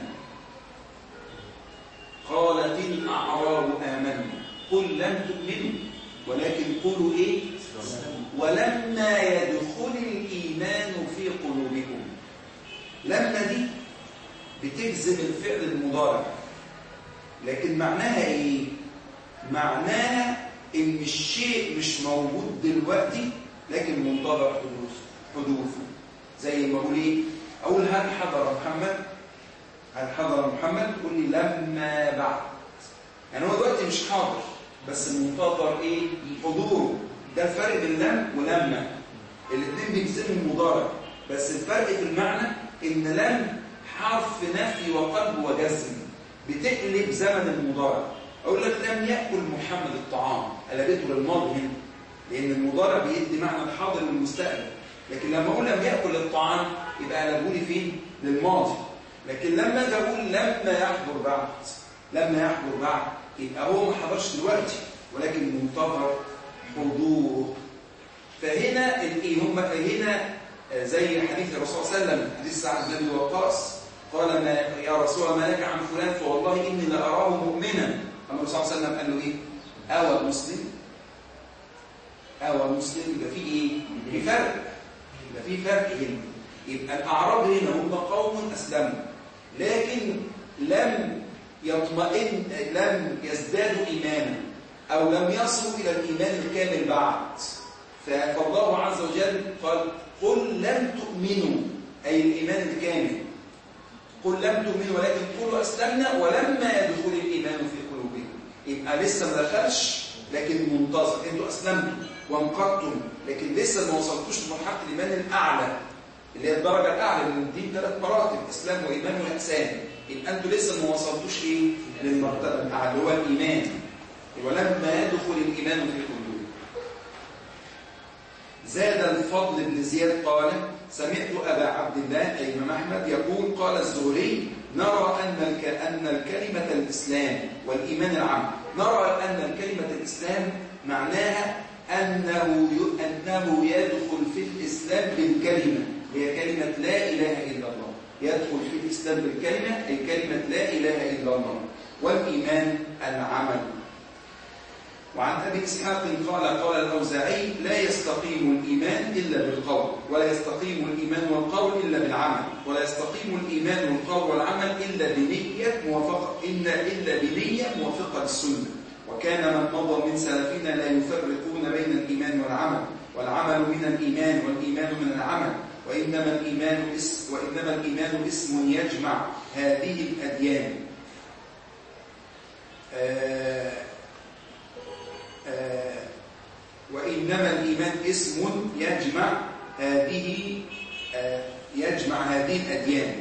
قالت الأعراب آمنا قل لم تؤمنوا ولكن قولوا إيه؟ ولما يدخل الإيمان في قلوبكم. لما دي بتجزم الفعل المضارع، لكن معناها إيه؟ معناها إن الشيء مش موجود دلوقتي لكن منتظر حدوثه حدوثه زي ما أقول إيه؟ أقول هل حضر محمد؟ هل حضر محمد؟ تقول لي لما بعد. يعني هو دلوقتي مش حاضر بس منتظر إيه؟ حضوره. ده الفرق بين لم ولما. الاثنين بيجزموا المضارع بس الفرق في المعنى إن لم حرف نفي وقلب وجزم بتقلب زمن المضارع. أقول لك لم يأكل محمد الطعام قلبته للماضي هنا لأن المضارع بيدي معنى الحاضر والمستقبل. لكن لما أقول لم يأكل الطعام يبقى قلبه لي فين؟ للماضي. لكن لما أجي أقول لما يحضر بعد لما يحضر بعد يبقى هو ما حضرش دلوقتي ولكن منتظر حضوره. فهنا الايه هم هنا زي حديث الرسول صلى الله عليه وسلم حديث سعد بن ابي وقاص قال ما يا رسول الله ما لك عن فلان فوالله اني لاراه مؤمنا. الرسول صلى الله عليه وسلم قال له ايه؟ اوى المسلم اوى المسلم يبقى في ايه؟ في فرق يبقى في فرق هنا. يبقى الاعراب هنا هم قوم اسلموا لكن لم يطمئن لم يزدادوا ايمانا او لم يصلوا الى الايمان الكامل بعد. فالله عز وجل قال قل لم تؤمنوا أي الإيمان الكامل. قل لم تؤمنوا ولكن قولوا أسلمنا ولما يدخل الإيمان في قلوبكم. يبقى لسه ما دخلش لكن منتظر. انتوا أسلمتوا وانقضتم لكن لسه ما وصلتوش لمرحلة الإيمان الأعلى اللي هي الدرجة الأعلى من الدين. ثلاث مراتب إسلام وإيمان وإحسان. يبقى انتوا لسه ما وصلتوش إيه للمرتبة الأعلى اللي هو الإيمان. ولما يدخل الإيمان في قلوبكم. زاد الفضل بن زياد قال سمعت أبا عبد الله أي إمام أحمد يقول قال الزهري نرى أن أن الكلمة الإسلام والإيمان العام نرى أن الكلمة الإسلام معناها أنه أنه يدخل في الإسلام بالكلمة هي كلمة لا إله إلا الله. يدخل في الإسلام بالكلمة أي كلمة لا إله إلا الله. والإيمان العمل. وعن أبي إسحاق قال قال الأوزاعي لا يستقيم الإيمان إلا بالقول ولا يستقيم الإيمان والقول إلا بالعمل ولا يستقيم الإيمان والقول والعمل إلا بنية موافقة إلا إلا بنية موافقة للسنة. وكان من مضى من سلفنا لا يفرقون بين الإيمان والعمل والعمل من الإيمان والإيمان من العمل وإنما الإيمان اسم وإنما الإيمان اسم يجمع هذه الأديان. آه آه وإنما الإيمان اسم يجمع هذه آه يجمع هذه الأديان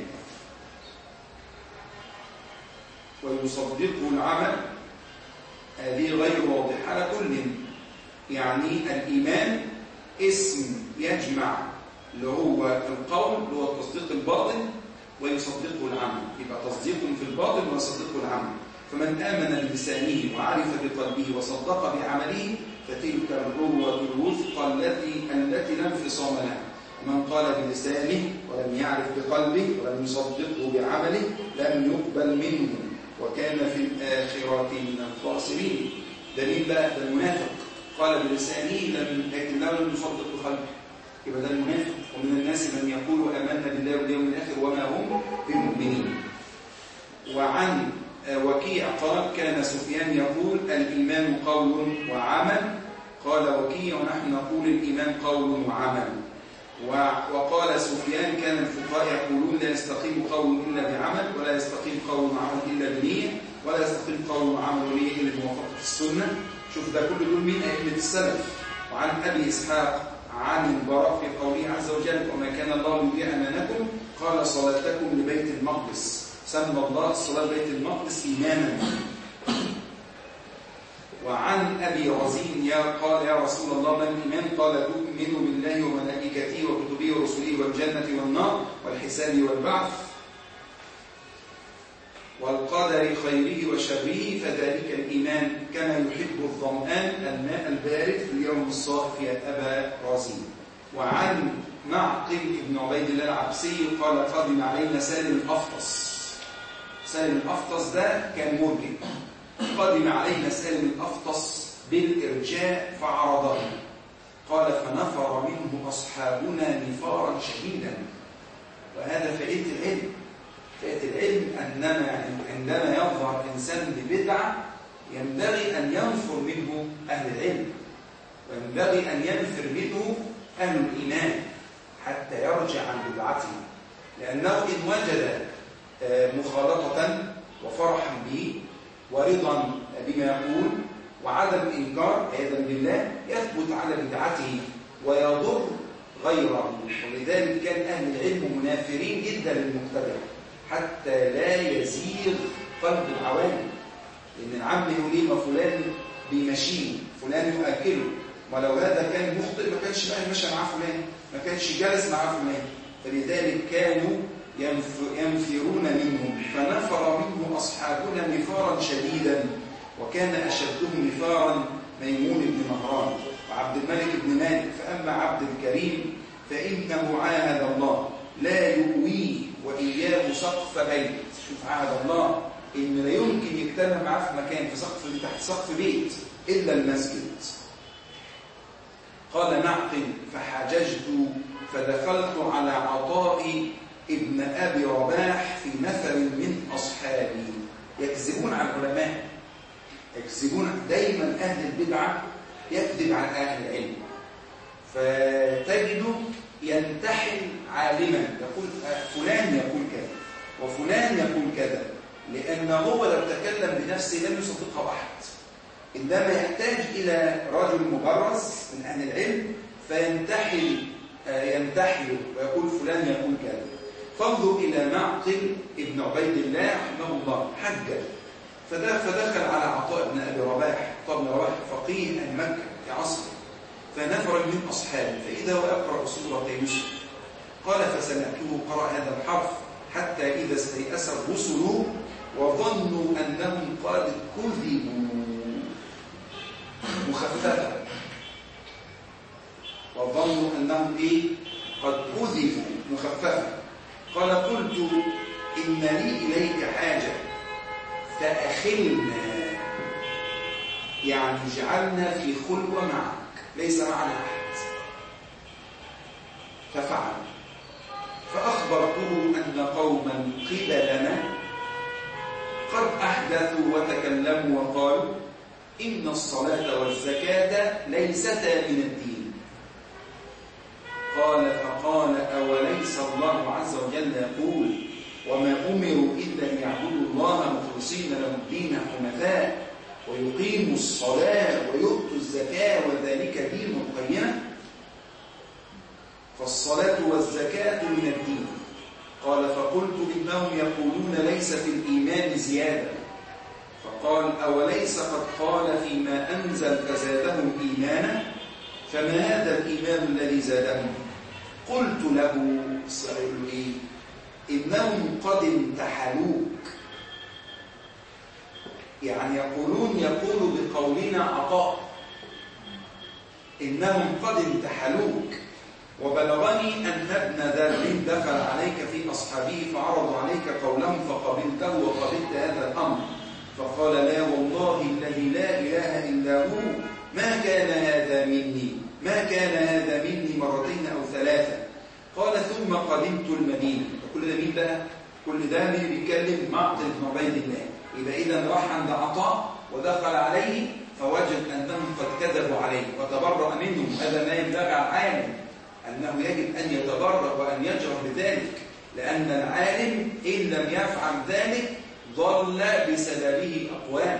ويصدقه العمل. هذه غير واضحة على كل. يعني الإيمان اسم يجمع اللي هو القول اللي هو التصديق الباطن ويصدقه العمل. يبقى تصديق في الباطن ويصدقه العمل. فمن آمن بلسانه وعرف بقلبه وصدق بعمله فتلك العروة الوثقى التي التي لا انفصام لها. ومن قال بلسانه ولم يعرف بقلبه ولم يصدقه بعمله لم يقبل منه وكان في الآخرة من الخاسرين. دليل بقى ده المنافق قال بلسانه لم لكن لم يصدق بقلبه يبقى ده المنافق. ومن الناس من يقول آمنا بالله واليوم الآخر وما هم بمؤمنين. وعن وكيع قال كان سفيان يقول الإيمان قول وعمل. قال وكيع ونحن نقول الإيمان قول وعمل. وقال سفيان كان الفقهاء يقولون لا يستقيم قول إلا بعمل ولا يستقيم قول وعمل إلا بنية ولا يستقيم قول وعمل ونية إلا بموافقة السنة. شوف ده كل دول من أئمة السلف. وعن أبي إسحاق عن البراء في قوله عز وجل وما كان الله ليضيع أمانكم قال صلاتكم لبيت المقدس. سمى الله الصلاة بيت المقدس إيمانا. وعن أبي رزين يا قال يا رسول الله ما الإيمان قال تؤمن بالله وملائكته وكتبه ورسله والجنة والنار والحساب والبعث والقدر خيره وشره فذلك الإيمان كما يحب الظمآن الماء البارد في اليوم الصائف يا أبا رزين. وعن معقل بن عبيد الله العبسي قال قدم علينا سالم الأفطس. سالم الأفطس ده كان مرجئ. قدم علينا سالم الأفطس بالإرجاء فعرضه. قال فنفر منه أصحابنا نفارا شديدا. وهذا فائدة العلم. فائدة العلم أننا عندما يظهر إنسان ببدعة ينبغي أن ينفر منه أهل العلم، وينبغي أن ينفر منه أهل الإيمان حتى يرجع عن بدعته، لأنه إن وجد مخالطة وفرحا به ورضا بما يقول وعدم إنكار عياذا بالله يثبت على بدعته ويضر غيره. ولذلك كان أهل العلم منافرين جدا للمبتدع حتى لا يزيغ قلب العوام، لأن العم يقول ليه ما فلان بيمشيه، فلان يؤكله، ولو هذا كان مخطئ ما كانش بقى مشى مع فلان، ما كانش جالس مع فلان. فلذلك كانوا ينفرون منهم، فنفر منه أصحابنا نفارا شديدا، وكان أشدهم نفارا ميمون بن مهران وعبد الملك بن مالك. فأما عبد الكريم فإنه عاهد الله لا يؤويه وإياه سقف بيت. شوف، عاهد الله إن لا يمكن يجتمع معاه في مكان في سقف تحت سقف بيت إلا المسجد. قال معقل فحججت فدخلت على عطاء ابن أبي رباح في نفر من أصحابي. يكذبون على العلماء، يكذبون دايما. أهل البدعة يكذب عن أهل العلم، فتجده ينتحل عالما يقول فلان يقول كذا وفلان يقول كذا، لأنه هو لو تكلم بنفسه لم يصدقه أحد، إنما يحتاج إلى رجل مبرز من أهل العلم فينتحل ينتحل ويقول فلان يقول كذا. فانظر إلى معقل ابن عبيد الله رحمه الله، حجة فدخل على عطاء بن أبي رباح، عطاء بن رباح فقيه أهل مكة في عصره، فنفر من أصحابه فإذا هو يقرأ سورة يوسف. قال فسمعته قرأ هذا الحرف حتى إذا استيأس الرسل وظنوا أنهم قد كذبوا، مخففة، وظنوا أنهم إيه؟ قد كذبوا، مخففة. قال قلت إن لي إليك حاجة فأخلنا، يعني جعلنا في خلوة معك ليس معنا أحد. ففعل، فأخبرته أن قوما قبلنا قد أحدثوا وتكلموا وقالوا إن الصلاة والزكاة ليستا من الدين. قال فقال أوليس الله عز وجل يقول وما أمروا إلا ليعبدوا الله مخلصين له الدين حنفاء ويقيموا الصلاة ويؤتوا الزكاة وذلك دين القيمة؟ فالصلاة والزكاة من الدين. قال فقلت إنهم يقولون ليس في الإيمان زيادة. فقال أوليس قد قال فيما أنزل فزادهم إيمانا؟ فما هذا الإيمان الذي زادهم؟ قلت له إسرائيل إنهم قد امتحنوك، يعني يقولون يقول بقولنا عطاء، إنهم قد امتحنوك. وبلغني أن ابن ذر دخل عليك في أصحابه فعرضوا عليك قولهم فقبلته وقبلت هذا الأمر. فقال لا والله الذي لا إله إلا هو ما كان هذا مني، ما كان هذا مني مرتين أو ثلاثة. قال ثم قدمت المدينة. كل ده مين بقى؟ كل ده مين بيتكلم؟ معقل بن عبيد الله. يبقى إذا راح عند عطاء ودخل عليه فوجد أنهم قد كذبوا عليه وتبرأ منهم. هذا ما ينبغي على العالم، أنه يجب أن يتبرأ وأن يجرح بذلك، لأن العالم إن لم يفعل ذلك ضل بسببه أقوام.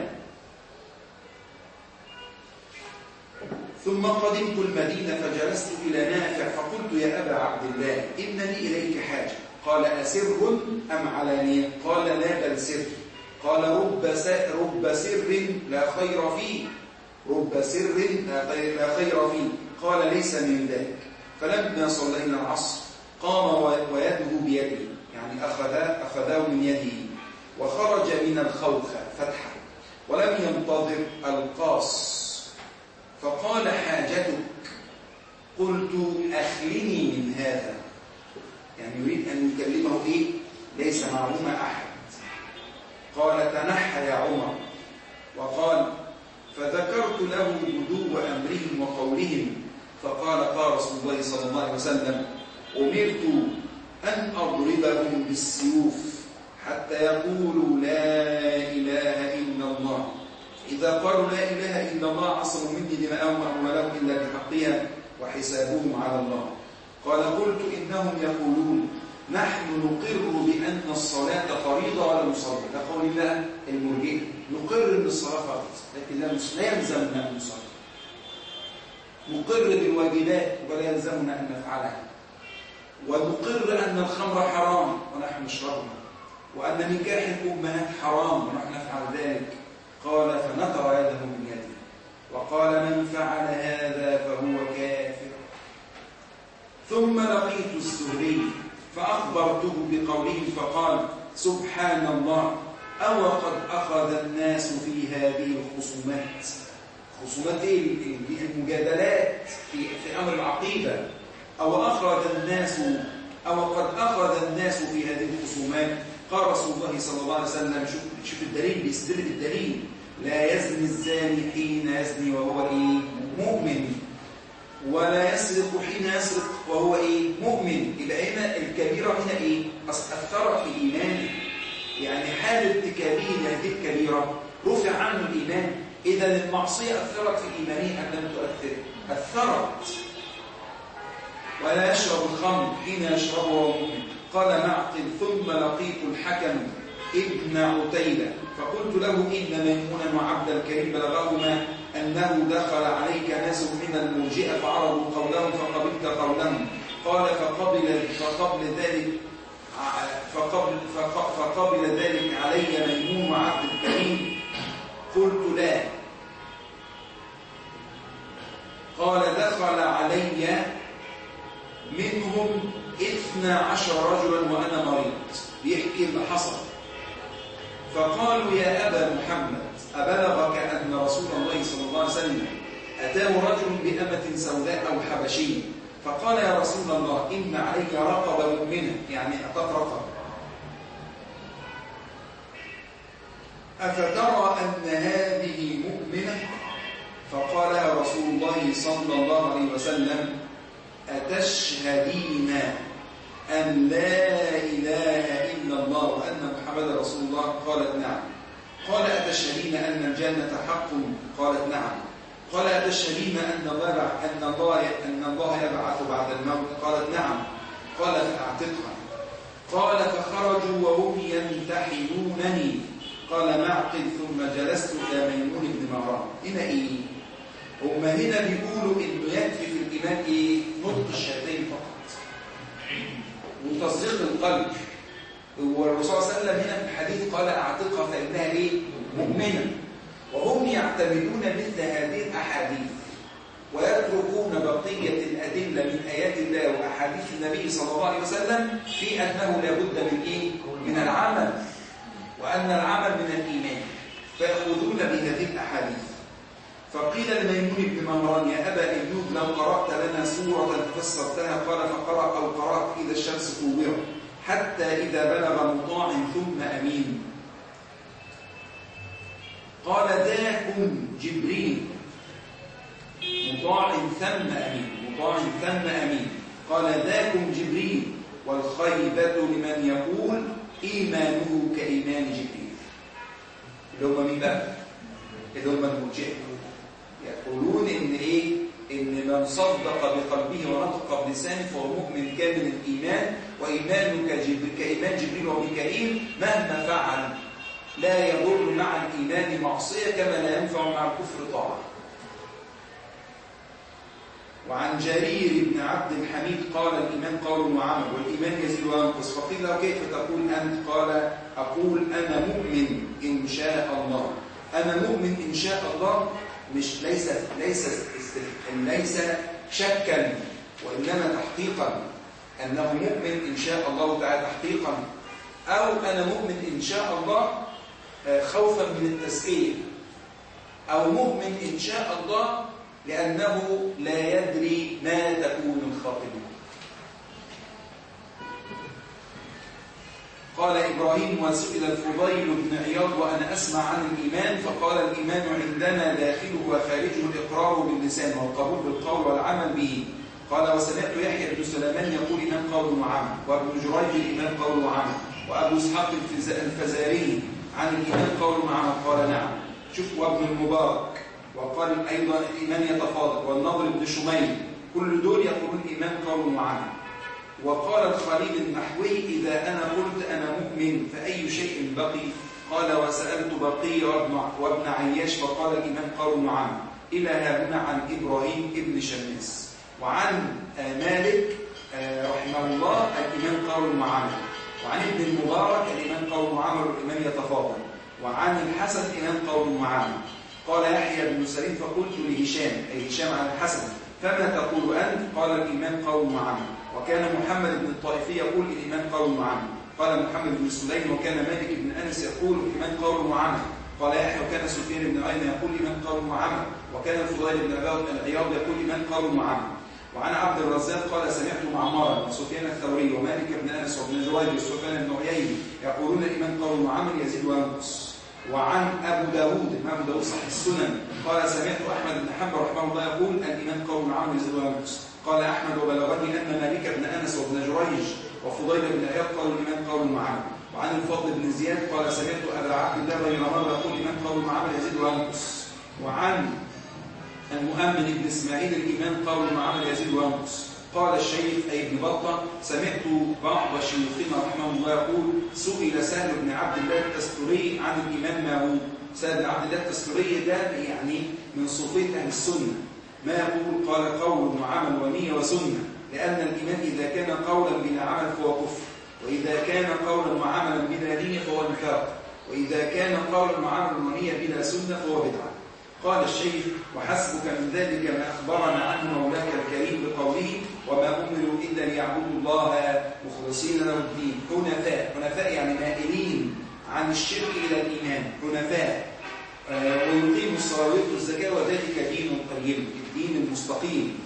ثم قدمت المدينة فجلست إلى نافع فقلت يا أبا عبد الله إن لي إليك حاجة. قال أسر أم علانية؟ قال لا بل سر. قال رب, رب سر لا خير فيه، رب سر لا خير فيه. قال ليس من ذلك. فلما صلينا العصر قام ويده بيده، يعني أخذه من يده وخرج من الخوخة فتحا ولم ينتظر القاص. فقال حاجتك؟ قلت أخلني من هذا، يعني يريد أن يكلمه إيه؟ ليس معهما أحد. قال تنحى يا عمر. وقال فذكرت له بدو أمرهم وقولهم. فقال قال رسول الله صلى الله عليه وسلم أمرت أن أضربهم بالسيوف حتى يقولوا لا إله إلا الله إذا قالوا لا إله إلا الله عصموا مني دماءهم وأموالهم إلا بحقها وحسابهم على الله. قال قلت إنهم يقولون نحن نقر بأن الصلاة فريضة ولا نصلي. ده قول الله المرجئة، نقر أن الصلاة فريضة لكن لا يلزمنا أن نصلي، نقر بالواجبات ولا يلزمنا أن نفعلها، ونقر أن الخمر حرام ونحن نشربها، وأن نكاح الأمهات حرام ونحن نفعل ذلك. قال فنطر يده من يده وقال من فعل هذا فهو كافر. ثم لقيت الزهري فأخبرته بقوله فقال سبحان الله أو قد أخذ الناس في هذه الخصومات. خصومات المجادلات في, في أمر العقيدة. أو أخرج الناس أو قد أخذ الناس في هذه الخصومات. قال رسول الله صلى الله عليه وسلم شوف, شوف الدليل، بيستدل بالدليل، لا يزني الزاني حين يزني وهو إيه؟ مؤمن، ولا يسرق حين يسرق وهو إيه؟ مؤمن. يبقى هنا الكبيرة هنا إيه؟ أثرت في إيمانه، يعني حال ارتكابه لهذه الكبيرة رفع عنه الإيمان. إذا المعصية أثرت في إيمانه أم لم تؤثر؟ أثرت. ولا يشرب الخمر حين يشربه وهو مؤمن. قال معقل ثم لقيت الحكم ابن عتيبة فقلت له إن ميمونا وعبد الكريم بلغهما أنه دخل عليك ناس من المرجئة فعرضوا قولهم فقبلت قولهم. قال فقبل, فقبل ذلك فقبل, فقبل ذلك علي ميمون وعبد الكريم. قلت لا. قال دخل علي منهم اثنى عشر رجلا وأنا مريض. بيحكي اللي حصل. فقالوا يا أبا محمد أبلغك أن رسول الله صلى الله عليه وسلم أتاه رجل بأمة سوداء أو حبشية فقال يا رسول الله إن عليك رقبة مؤمنة، يعني أتت رقبة، أفترى أن هذه مؤمنة؟ فقال يا رسول الله صلى الله عليه وسلم أتشهدين أن لا إله إلا الله وأن محمد رسول الله؟ قالت نعم. قال أتشهدين أن الجنة حق؟ قالت نعم. قال أتشهدين أن الله أن الله أن الله يبعث بعد الموت؟ قالت نعم. قال فأعتقها. قال فخرجوا وهم يمتحنونني. قال معقل ثم جلست إلى ميمون بن مهران. هنا إيه؟ هم هنا بيقولوا إنه يكفي في الإيمان إيه؟ نطق الشهادتين فقط وتصديق القلب. والرسول صلى الله عليه وسلم هنا في الحديث قال أعتقها فإنها إيه؟ مؤمنة. وهم يعتمدون مثل هذه الأحاديث ويتركون بقية الأدلة من آيات الله وأحاديث النبي صلى الله عليه وسلم في أنه لابد من إيه؟ من العمل، وأن العمل من الإيمان، فيأخذون بهذه الأحاديث. فقيل لميمون بن مهران يا أبا أيوب لو قرأت لنا سورة فسرتها. قال فقرأ أو قرأت إذا الشمس كورت حتى إذا بلغ مطاع ثم أمين. قال ذاكم جبريل مطاع ثم أمين، مطاع ثم أمين. قال ذاكم جبريل والخيبة لمن يقول إيمانه كإيمان جبريل. اللي هم مين بقى؟ اللي هم المرجئة يقولون إن إيه؟ إن من صدق بقلبه ونطق بلسانه فهو مؤمن كامل الإيمان، وإيمانه كإيمان جبريل وميكائيل مهما فعل لا يضر مع الإيمان معصية كما لا ينفع مع الكفر طاعة. وعن جرير بن عبد الحميد قال الإيمان قول وعمل والإيمان يزيد وينقص. فقيل له كيف تقول أنت؟ قال أقول أنا مؤمن إن شاء الله. أنا مؤمن إن شاء الله مش ليس ليس ليس شكا وإنما تحقيقا، أنه مؤمن إن شاء الله تعالى تحقيقا، أو أنا مؤمن إن شاء الله خوفا من التزكية، أو مؤمن إن شاء الله لأنه لا يدري ما تكون الخاتمة. قال إبراهيم وسئل الفضيل بن عياض وأنا أسمع عن الإيمان فقال الإيمان عندنا داخله وخارجه الإقرار باللسان والقبول بالقول والعمل به. قال وسمعت يحيى بن سليمان يقول الإيمان قول وعمل، وابن جريج الإيمان قول وعمل، وأبو إسحاق الفزاري عن الإيمان قول وعمل. قال نعم. شوف وابن المبارك، وقال أيضا الإيمان يتفاضل، والنضر بن شميل، كل دول يقولون الإيمان قول وعمل. وقال الخليل النحوي إذا أنا قلت أنا مؤمن فأي شيء بقي؟ قال وسألت بقي وابن عياش فقال الإيمان قول وعمل. إلى هنا عن إبراهيم ابن شماس. وعن مالك رحمه الله الإيمان قول وعمل. وعن ابن المبارك الإيمان قول وعمل والإيمان يتفاضل. وعن الحسن الإيمان قول وعمل. قال يحيى بن سليم فقلت لهشام أي هشام عن الحسن فما تقول أنت؟ قال الإيمان قول وعمل. وكان محمد بن الطائفي يقول الإيمان قول وعمل. قال محمد بن سليم وكان مالك بن أنس يقول الإيمان قول وعمل. قال يحيى وكان سفيان بن عيينة يقول الإيمان قول وعمل. وكان الفضيل بن العياض يقول الإيمان قول وعمل. وعن عبد الرزاق قال سمعت معمرا وسفيان الثوري ومالك بن أنس وابن جريج وسفيان بن عيينة يقولون الإيمان قول وعمل يزيد وينقص. وعن أبو داود إمام داود صحيح السنن قال سمعت أحمد بن حنبل رحمه الله يقول الإيمان قول وعمل يزيد وينقص. قال أحمد وبلغني أن مالك بن أنس وابن جريج وفضيل بن عياض قالوا الإيمان قول وعمل. وعن الفضل بن زياد قال سمعت أبا عبد الله غير مرة يقول الإيمان قول وعمل يزيد وينقص. وعن المؤمن بن إسماعيل الإيمان قول وعمل يزيد وينقص. قال الشيخ أي ابن بطة سمعت بعض شيوخنا رحمه الله يقول سئل سهل بن عبد الله التستري عن الإيمان ما هو. سهل بن عبد الله التستري ده يعني من صوفية أهل السنة. ما يقول؟ قال قول وعمل ونية وسنة، لأن الإيمان إذا كان قولا بلا عمل فهو كفر، وإذا كان قولا وعملا بلا نية فهو نفاق، وإذا كان قولا وعملا ونية بلا سنة فهو بدعة. قال الشيخ وحسبك من ذلك ما أخبرنا عنه مولاك الكريم بقوله وما أمروا إلا ليعبدوا الله مخلصين له الدين حنفاء. حنفاء يعني مائلين عن الشرك إلى الإيمان، حنفاء آه ويقيموا الصلاة ويؤتوا الزكاة وذلك دين القيم، الدين المستقيم.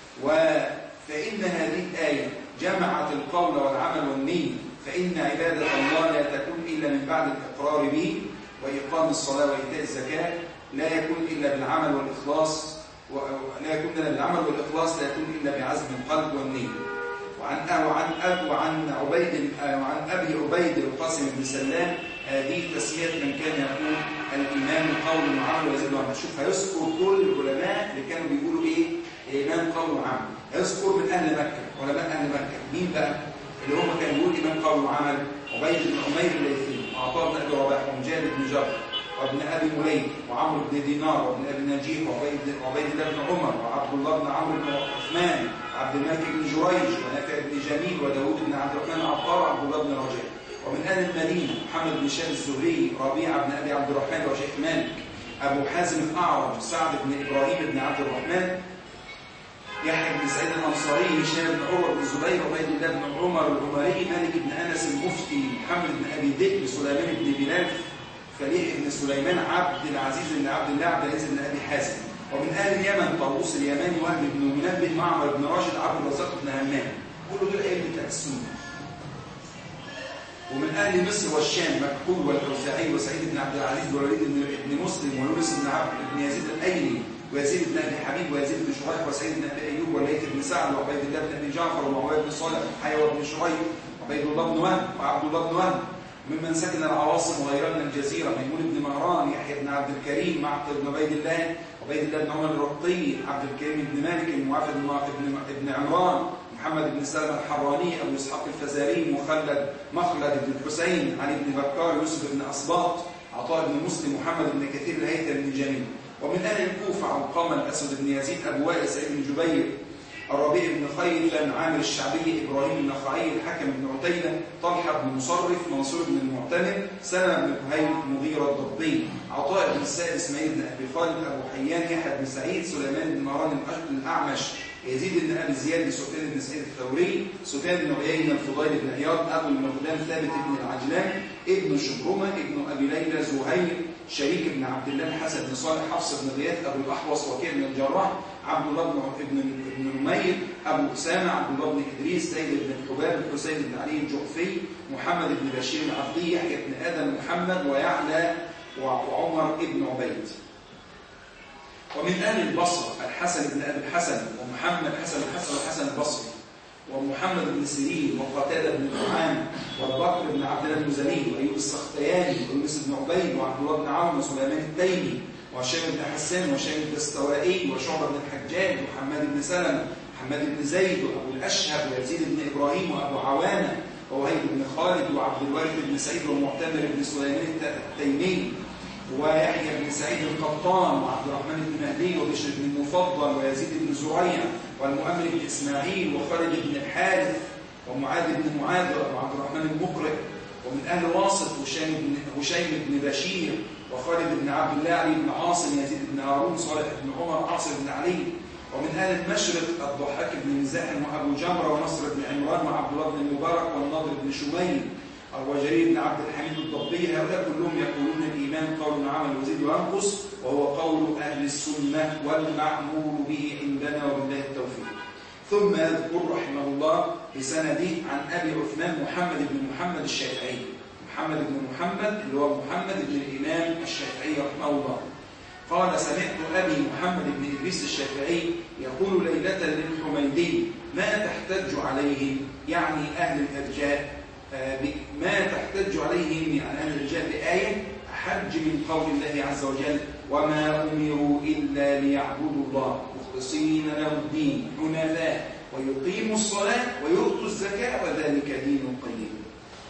وفإن هذه الآية جمعت القول والعمل والنية، فإن عبادة الله لا تكون إلا من بعد الإقرار به وإقام الصلاة وإيتاء الزكاة، لا يكون إلا بالعمل والإخلاص، ولا يكون إلا بالعمل والإخلاص، لا يكون إلا بعزم القلب والنية. وعن وعن أب وعن عبيد وعن أبي عبيد القاسم بن سلام هذه تسمية من كان يقول الإيمان قول وعمل ويزيد وينقص. شوف هيذكر كل العلماء اللي كانوا بيقولوا إيه الإيمان قول وعمل، هيذكر من أهل مكة، علماء أهل مكة مين بقى؟ اللي هم كانوا بيقولوا الإيمان قول وعمل عبيد بن عمير الليثي وعطاء بن أبي رباح ومجاهد بن جبر وابن أبي مليك وعمرو بن دينار وابن أبي نجيح وعبيد وعبيد الله بن عمر وعبد الله بن عمرو بن عثمان وعبد الملك بن جريج ونافع بن جميل وداود بن عبد الرحمن عطار وعبد الله بن رجاء. ومن أهل المدينة محمد بن شاب الزهري ربيعة بن أبي عبد الرحمن وشيخ مالك أبو حازم الأعرج سعد بن إبراهيم بن عبد الرحمن يحيى بن سعيد الأنصاري هشام بن عروة بن الزبير عبيد الله بن عمر العمري مالك بن أنس المفتي محمد بن أبي ذئب سليمان بن بلال فليح بن سليمان عبد العزيز بن عبد الله عبد العزيز بن أبي حازم. ومن أهل اليمن طاووس اليماني وهب بن منبه معمر بن راشد عبد الرزاق بن همام، كل دول أئمة أهل السنة. ومن أهل مصر والشام مكحول والأوزاعي وسعيد بن عبد العزيز ووليد بن مسلم ويونس بن عبد بن يزيد الأيلي ويزيد بن أبي حبيب ويزيد بن شريح وسعيد بن أبي أيوب وليث بن سعد وعبيد الله بن أبي جعفر ومعاوية بن صالح وحيوى بن شريح وعبيد الله بن وهب وعبد الله بن وهب. ممن سكن العواصم وغيرها من الجزيرة ميمون بن مهران يحيى بن عبد الكريم معقل بن عبيد الله عبيد الله بن عمر الرقي عبد الكريم بن مالك المعافى بن عمران محمد بن سلمة الحراني أبو إسحاق الفزاري مخلد مخلد بن الحسين علي بن بكار يوسف بن أسباط عطاء بن مسلم محمد بن كثير الهيثم بن جميل. ومن أهل الكوفة علقمة الأسود بن يزيد أبو وائل سعيد بن جبير الربيع بن خيثم عامر الشعبي إبراهيم النخعي الحكم بن عتيبة طلحة بن مصرف منصور بن المعتمر سلمة بن كهيل مغيرة الضبي عطاء بن السائب إسماعيل بن أبي خالد أبو حيان يحيى بن سعيد سليمان بن مهران الأعمش يزيد بن أبي زياد سفيان بن سعيد الثوري سفيان بن عيينة الفضيل بن عياض أبو المقدام ثابت بن العجلان ابن شبرمة ابن أبي ليلى زهير شريك بن عبد الله الحسن بن صالح حفص بن غياث أبو الأحوص وكيع بن الجراح عبد الله بن ابن ابن نمير أبو أسامة عبد الله بن إدريس سيد بن حباب الحسين بن علي الجعفي محمد بن بشير العبدي يحيى بن آدم محمد ويعلى وعمر ابن عبيد. ومن أهل البصرة الحسن بن أبي الحسن ومحمد حسن الحسن والحسن البصري ومحمد بن سيرين وقتادة بن نعمان والبكر بن عبد الله المزني وأيوب السختياني ويونس بن عبيد وعبد الله بن عون وسليمان التيمي وهشام بن حسان وهشام الدستوائي وشعبة بن الحجاج وحماد بن سلمة وحماد بن زيد وأبو الأشهب ويزيد بن إبراهيم وأبو عوانة ووهيب بن خالد وعبد الوارث بن سعيد ومعتمر بن سليمان التيمي ويحيى بن سعيد القطان وعبد الرحمن بن مهدي وبشر بن المفضل ويزيد بن زريع والمؤمل بن إسماعيل وخالد بن الحارث ومعاذ بن معاذ وأبو عبد الرحمن المقرئ ومن أهل واسط هشام بن هشيم بن بشير وخالد بن عبد الله علي بن عاصم يزيد بن هارون صالح بن عمر عاصم بن علي ومن أهل المشرق الضحاك بن مزاحم وأبو جمرة ونصر بن عمران وعبد الله بن المبارك والنضر بن شميل وجرير بن عبد الحميد الضبي. هؤلاء كلهم يقولون الإيمان قول وعمل ويزيد وينقص وهو قول أهل السنة والمعمول به عندنا وبالله التوفيق. ثم يذكر رحمه الله بسنده عن أبي عثمان محمد بن محمد الشافعي محمد بن محمد اللي هو محمد بن الإمام الشافعي رحمه الله قال سمعت أبي محمد بن إدريس الشافعي يقول ليلة للحميدي ما تحتج عليهم يعني أهل الإرجاء ما تحتج عليهم يعني أهل الإرجاء بآية أحج من قول الله عز وجل وما أمروا إلا ليعبدوا الله مخلصين له الدين حنفاء ويقيموا الصلاة ويؤتوا الزكاة وذلك دين القيم.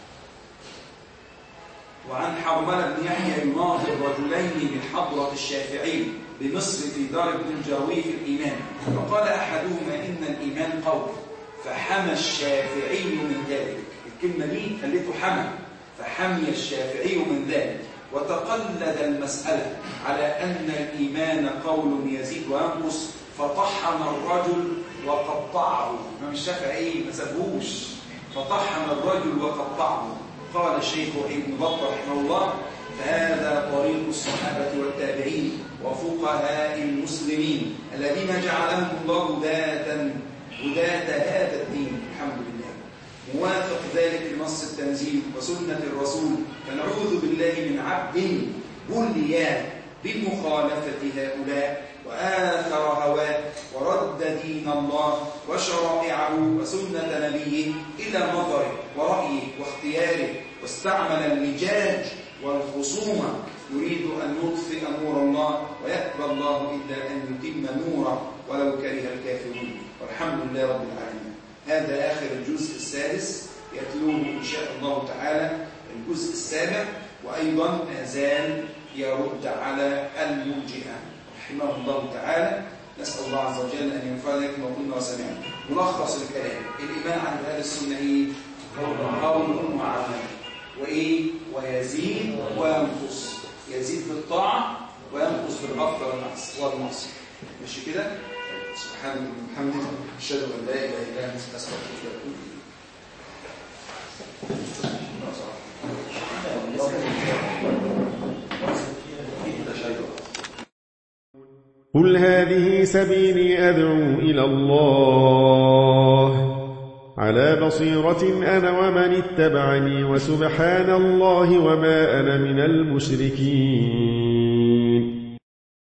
وعن حرملة بن يحيى يناظر رجلين بحضرة الشافعي بمصر في دار ابن الجاروي في الإيمان فقال أحدهما إن الإيمان قول فحمى الشافعي من ذلك. الكلمة دي خليته حمى فحمي الشافعي من ذلك وتقلد المسألة على أن الإيمان قول يزيد وينقص فطحن الرجل وقطعه. ما الشافعي ما سابهوش فطحن الرجل وقطعه. قال الشيخ ابن بطة رحمه الله فهذا طريق الصحابة والتابعين وفقهاء المسلمين الذين جعلهم الله هداة هداة هذا الدين الحمد لله موافق ذلك لنص التنزيل وسنة الرسول فنعوذ بالله من عبد بلي بمخالفة هؤلاء وآثر هواه ورد دين الله وشرائعه وسنة نبيه إلى نظره ورأيه واختياره واستعمل اللجاج والخصومة يريد أن يطفئ نور الله ويأبى الله إلا أن يتم نوره ولو كره الكافرون والحمد لله رب العالمين. هذا آخر الجزء السادس يتلوه إن شاء الله تعالى الجزء السابع وأيضا ما زال يرد على المرجئة رحمه الله تعالى. نسأل الله عز وجل أن ينفعنا كما قلنا وسمعنا. ملخص الكلام الإيمان عند أهل السنة إيه؟ قول وعمل وإيه؟ ويزيد وينقص يزيد بالطاعة وينقص بالغفلة والمعصية. ماشي كده؟ سبحانك وبحمدك أشهد أن لا إله إلا أنت أستغفرك وأتوب إليك. قل هذه سبيلي أدعو إلى الله على بصيرة أنا ومن اتبعني وسبحان الله وما أنا من المشركين.